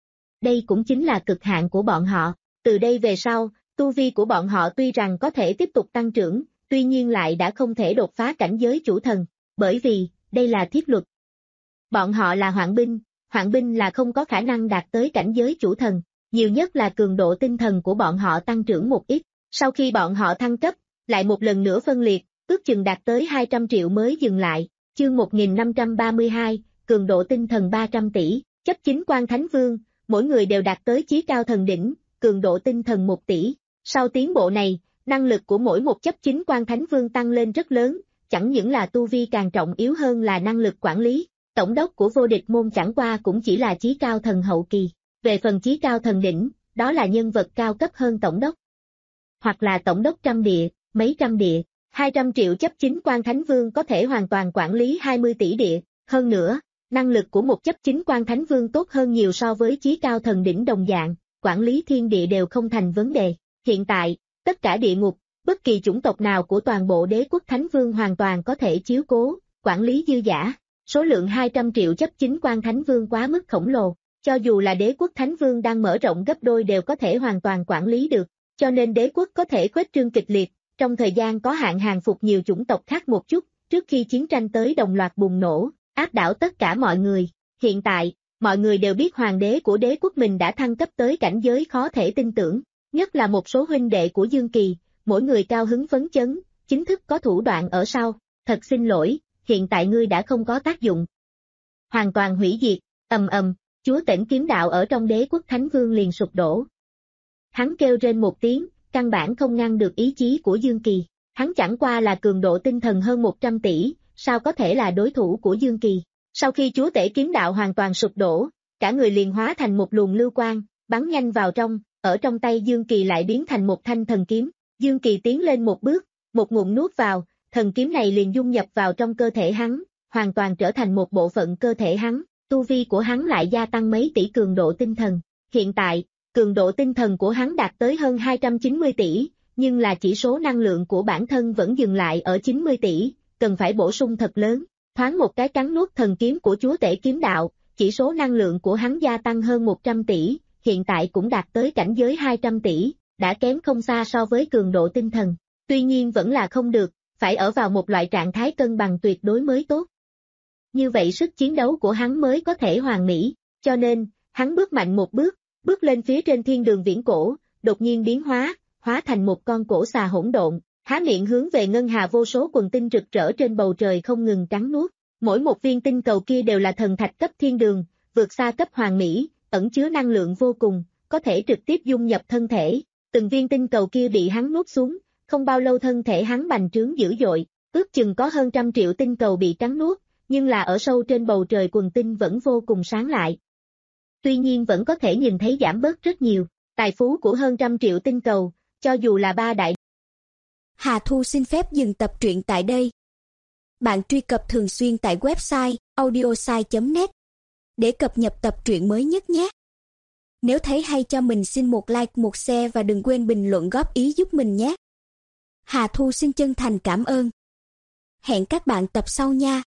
Đây cũng chính là cực hạn của bọn họ, từ đây về sau, tu vi của bọn họ tuy rằng có thể tiếp tục tăng trưởng, tuy nhiên lại đã không thể đột phá cảnh giới chủ thần, bởi vì, đây là thiết luật. Bọn họ là hoạn binh, hoạn binh là không có khả năng đạt tới cảnh giới chủ thần, nhiều nhất là cường độ tinh thần của bọn họ tăng trưởng một ít, sau khi bọn họ thăng cấp, lại một lần nữa phân liệt, ước chừng đạt tới hai trăm triệu mới dừng lại. Chương một nghìn năm trăm ba mươi hai, cường độ tinh thần ba trăm tỷ, chấp chính quan thánh vương, mỗi người đều đạt tới chí cao thần đỉnh, cường độ tinh thần một tỷ. Sau tiến bộ này, năng lực của mỗi một chấp chính quan thánh vương tăng lên rất lớn, chẳng những là tu vi càng trọng yếu hơn là năng lực quản lý. Tổng đốc của vô địch môn chẳng qua cũng chỉ là chí cao thần hậu kỳ. Về phần chí cao thần đỉnh, đó là nhân vật cao cấp hơn tổng đốc. Hoặc là tổng đốc trăm địa, mấy trăm địa, hai trăm triệu chấp chính quan thánh vương có thể hoàn toàn quản lý hai mươi tỷ địa. Hơn nữa, năng lực của một chấp chính quan thánh vương tốt hơn nhiều so với chí cao thần đỉnh đồng dạng, quản lý thiên địa đều không thành vấn đề. Hiện tại, tất cả địa ngục, bất kỳ chủng tộc nào của toàn bộ đế quốc thánh vương hoàn toàn có thể chiếu cố, quản lý dư dả. Số lượng hai trăm triệu chấp chính quan thánh vương quá mức khổng lồ, cho dù là đế quốc thánh vương đang mở rộng gấp đôi đều có thể hoàn toàn quản lý được, cho nên đế quốc có thể khuếch trương kịch liệt, trong thời gian có hạn hàng phục nhiều chủng tộc khác một chút, trước khi chiến tranh tới đồng loạt bùng nổ, áp đảo tất cả mọi người. Hiện tại, mọi người đều biết hoàng đế của đế quốc mình đã thăng cấp tới cảnh giới khó thể tin tưởng, nhất là một số huynh đệ của Dương Kỳ, mỗi người cao hứng phấn chấn, chính thức có thủ đoạn ở sau. Thật xin lỗi, hiện tại ngươi đã không có tác dụng. Hoàn toàn hủy diệt, ầm ầm, chúa tể kiếm đạo ở trong đế quốc thánh vương liền sụp đổ. Hắn kêu rên một tiếng, căn bản không ngăn được ý chí của Dương Kỳ, hắn chẳng qua là cường độ tinh thần hơn một trăm tỷ, sao có thể là đối thủ của Dương Kỳ. Sau khi chúa tể kiếm đạo hoàn toàn sụp đổ, cả người liền hóa thành một luồng lưu quang, bắn nhanh vào trong, ở trong tay Dương Kỳ lại biến thành một thanh thần kiếm. Dương Kỳ tiến lên một bước, một ngụm nuốt vào, thần kiếm này liền dung nhập vào trong cơ thể hắn, hoàn toàn trở thành một bộ phận cơ thể hắn, tu vi của hắn lại gia tăng mấy tỷ cường độ tinh thần. Hiện tại, cường độ tinh thần của hắn đạt tới hơn hai trăm chín mươi tỷ, nhưng là chỉ số năng lượng của bản thân vẫn dừng lại ở chín mươi tỷ, cần phải bổ sung thật lớn. Thoáng một cái cắn nuốt thần kiếm của chúa tể kiếm đạo, chỉ số năng lượng của hắn gia tăng hơn một trăm tỷ, hiện tại cũng đạt tới cảnh giới hai trăm tỷ, đã kém không xa so với cường độ tinh thần. Tuy nhiên vẫn là không được, phải ở vào một loại trạng thái cân bằng tuyệt đối mới tốt. Như vậy sức chiến đấu của hắn mới có thể hoàn mỹ, cho nên, hắn bước mạnh một bước, bước lên phía trên thiên đường viễn cổ, đột nhiên biến hóa, hóa thành một con cổ xà hỗn độn, há miệng hướng về ngân hà vô số quần tinh rực rỡ trên bầu trời không ngừng cắn nuốt. Mỗi một viên tinh cầu kia đều là thần thạch cấp thiên đường, vượt xa cấp hoàn mỹ, ẩn chứa năng lượng vô cùng, có thể trực tiếp dung nhập thân thể. Từng viên tinh cầu kia bị hắn nuốt xuống, không bao lâu thân thể hắn bành trướng dữ dội, ước chừng có hơn trăm triệu tinh cầu bị cắn nuốt, nhưng là ở sâu trên bầu trời quần tinh vẫn vô cùng sáng lại. Tuy nhiên vẫn có thể nhìn thấy giảm bớt rất nhiều, tài phú của hơn trăm triệu tinh cầu, cho dù là ba đại. Hà Thu xin phép dừng tập truyện tại đây. Bạn truy cập thường xuyên tại website audiosai chấm net để cập nhật tập truyện mới nhất nhé. Nếu thấy hay cho mình xin một like, một share và đừng quên bình luận góp ý giúp mình nhé. Hà Thu xin chân thành cảm ơn. Hẹn các bạn tập sau nha.